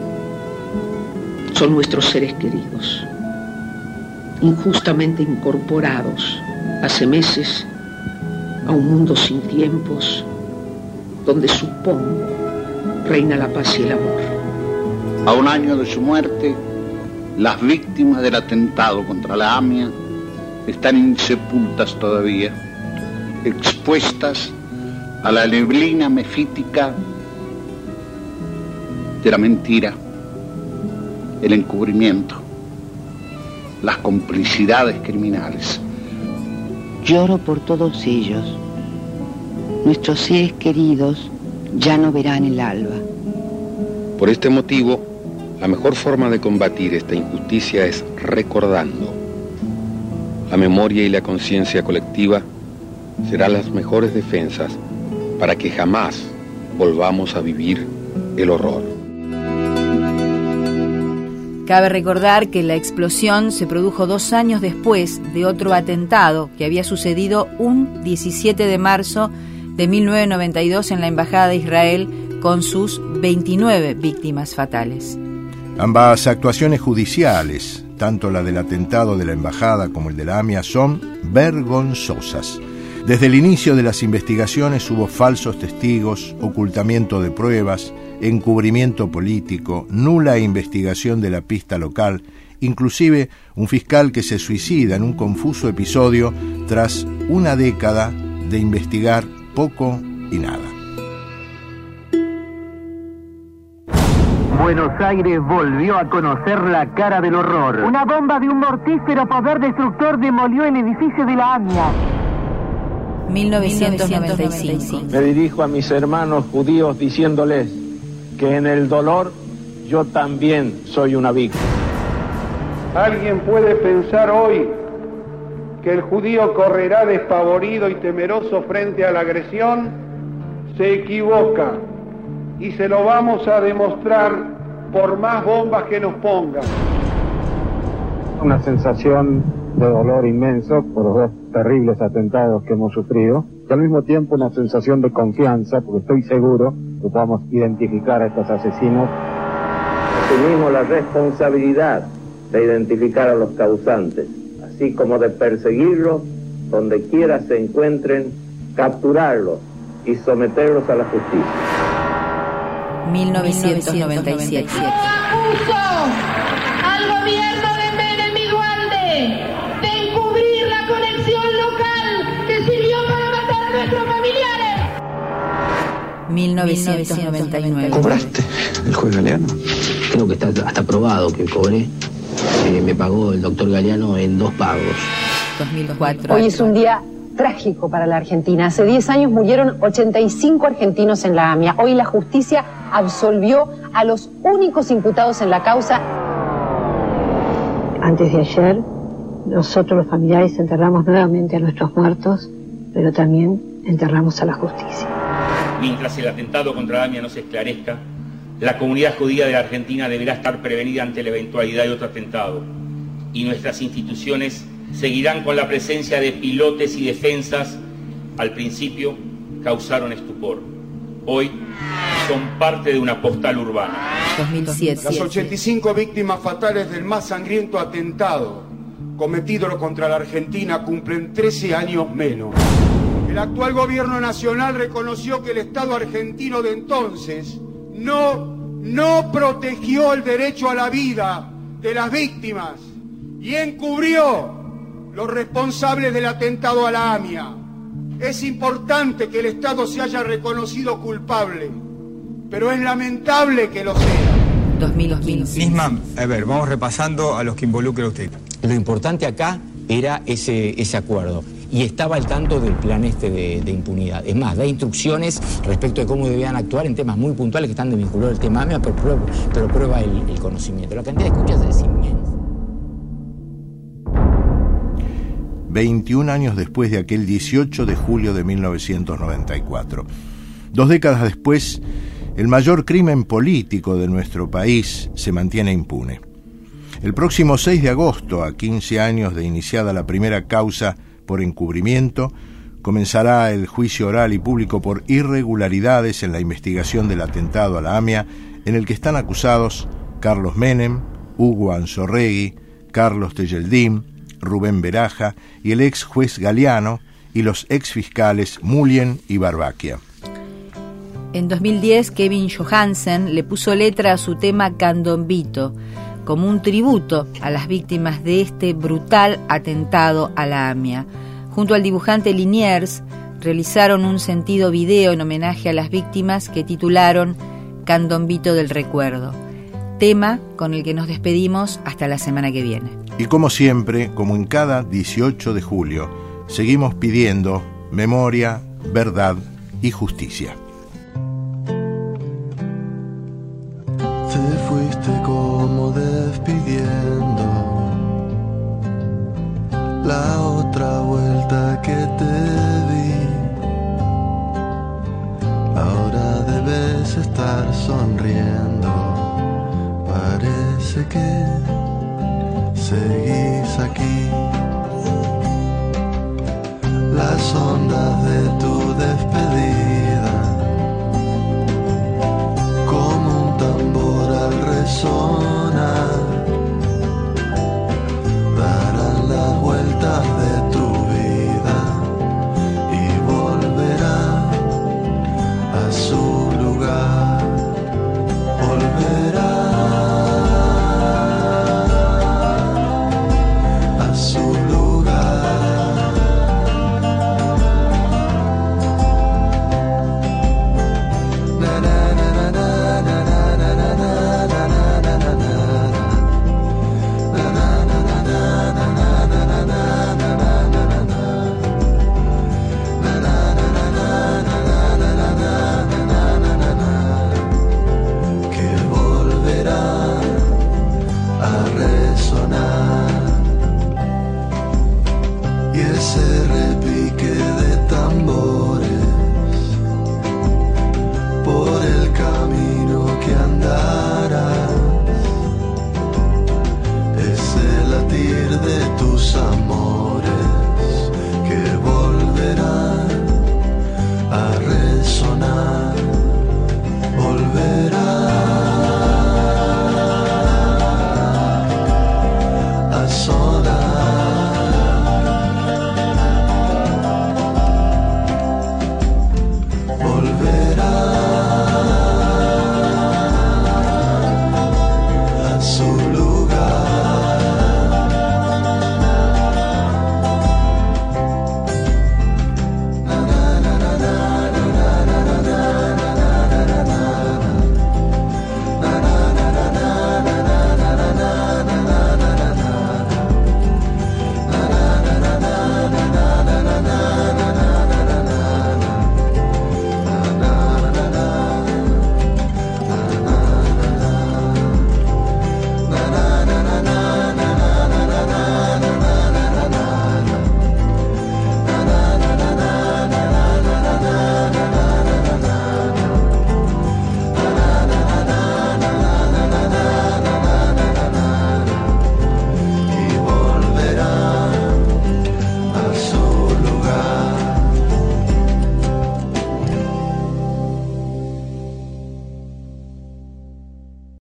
Son nuestros seres queridos, injustamente incorporados hace meses a un mundo sin tiempos, donde supongo reina la paz y el amor.
A un año de su muerte, las víctimas del atentado contra la AMIA están insepultas todavía, expuestas a la neblina mefítica de la mentira, el encubrimiento, las complicidades criminales.
Lloro por todos ellos. Nuestros seres queridos ya no verán el alba.
Por este motivo, la mejor forma de combatir esta injusticia es recordando. La memoria y la conciencia colectiva serán las mejores defensas para que jamás volvamos a vivir el horror.
Cabe recordar que la explosión se produjo dos años después de otro atentado que había sucedido un diecisiete de marzo de mil novecientos noventa y dos en la Embajada de Israel, con sus veintinueve víctimas fatales.
Ambas actuaciones judiciales, tanto la del atentado de la Embajada como el de la AMIA, son vergonzosas. Desde el inicio de las investigaciones hubo falsos testigos, ocultamiento de pruebas, encubrimiento político, nula investigación de la pista local, inclusive un fiscal que se suicida en un confuso episodio tras una década de investigar poco y nada.
Buenos Aires volvió a conocer la cara del horror.
Una bomba de un mortífero poder destructor demolió el edificio de la AMIA.
mil novecientos noventa y cinco.
Me dirijo a mis hermanos judíos diciéndoles que en el dolor yo también soy una víctima.
¿Alguien puede pensar hoy que el judío correrá despavorido y temeroso frente a la agresión? Se equivoca, y se lo vamos a demostrar por más bombas que nos pongan.
Una sensación de dolor inmenso por los dos terribles atentados que hemos sufrido, y al mismo tiempo una sensación de confianza, porque estoy seguro que podamos identificar a estos asesinos.
Asumimos la responsabilidad de identificar a los causantes, así como de perseguirlos donde quiera se encuentren, capturarlos y someterlos a la justicia.
mil novecientos noventa y siete.
Acuso al gobierno de Menem y Dualde de encubrir la conexión local que sirvió para matar a nuestros familiares.
mil novecientos noventa y nueve.
¿Cobraste el juez Galeano?
Creo que está hasta probado que cobré. Eh, me pagó el doctor Galeano en dos pagos.
dos mil cuatro.
Hoy es un día
trágico para la Argentina. Hace diez años murieron ochenta y cinco argentinos en la AMIA. Hoy la justicia absolvió a los únicos imputados en la causa.
Antes de ayer, nosotros los familiares enterramos nuevamente a nuestros muertos, pero también enterramos a la justicia.
Mientras el atentado contra la AMIA no se esclarezca, la comunidad judía de la Argentina deberá estar prevenida ante la eventualidad de otro atentado, y nuestras instituciones seguirán con la presencia de pilotes y defensas. Al principio causaron estupor, hoy son parte de una postal urbana.
dos mil siete.
Las ochenta y cinco víctimas fatales del más sangriento atentado cometido contra la Argentina cumplen trece años menos. El actual gobierno nacional reconoció que el Estado argentino de entonces no, no protegió el derecho a la vida de las víctimas y encubrió los responsables del atentado a la AMIA. Es importante que el Estado se haya reconocido culpable, pero es lamentable que lo sea.
dos mil quince.
Nisman, a ver, vamos repasando a los que involucra usted.
Lo importante acá era ese, ese acuerdo. Y estaba al tanto del plan este de, de impunidad. Es más, da instrucciones respecto de cómo debían actuar en temas muy puntuales que están desvinculados al tema AMIA, pero prueba, pero prueba el, el conocimiento. La cantidad de escuchas es inmensa.
veintiún años después de aquel dieciocho de julio de mil novecientos noventa y cuatro. Dos décadas después, el mayor crimen político de nuestro país se mantiene impune. El próximo seis de agosto, a quince años de iniciada la primera causa por encubrimiento, comenzará el juicio oral y público por irregularidades en la investigación del atentado a la AMIA, en el que están acusados Carlos Menem, Hugo Anzorregui, Carlos Tejeldín, Rubén Beraja y el ex juez Galeano y los ex fiscales Mullen y Barbaquia.
En dos mil diez, Kevin Johansen le puso letra a su tema Candombito, como un tributo a las víctimas de este brutal atentado a la AMIA. Junto al dibujante Liniers, realizaron un sentido video en homenaje a las víctimas que titularon Candombito del Recuerdo, tema con el que nos despedimos hasta la semana que viene.
Y como siempre, como en cada dieciocho de julio, seguimos pidiendo memoria, verdad y justicia.
Te fuiste como despidiendo la otra vuelta que te di. Ahora debes estar sonriendo. Parece que seguís aquí. Las ondas de tu despedida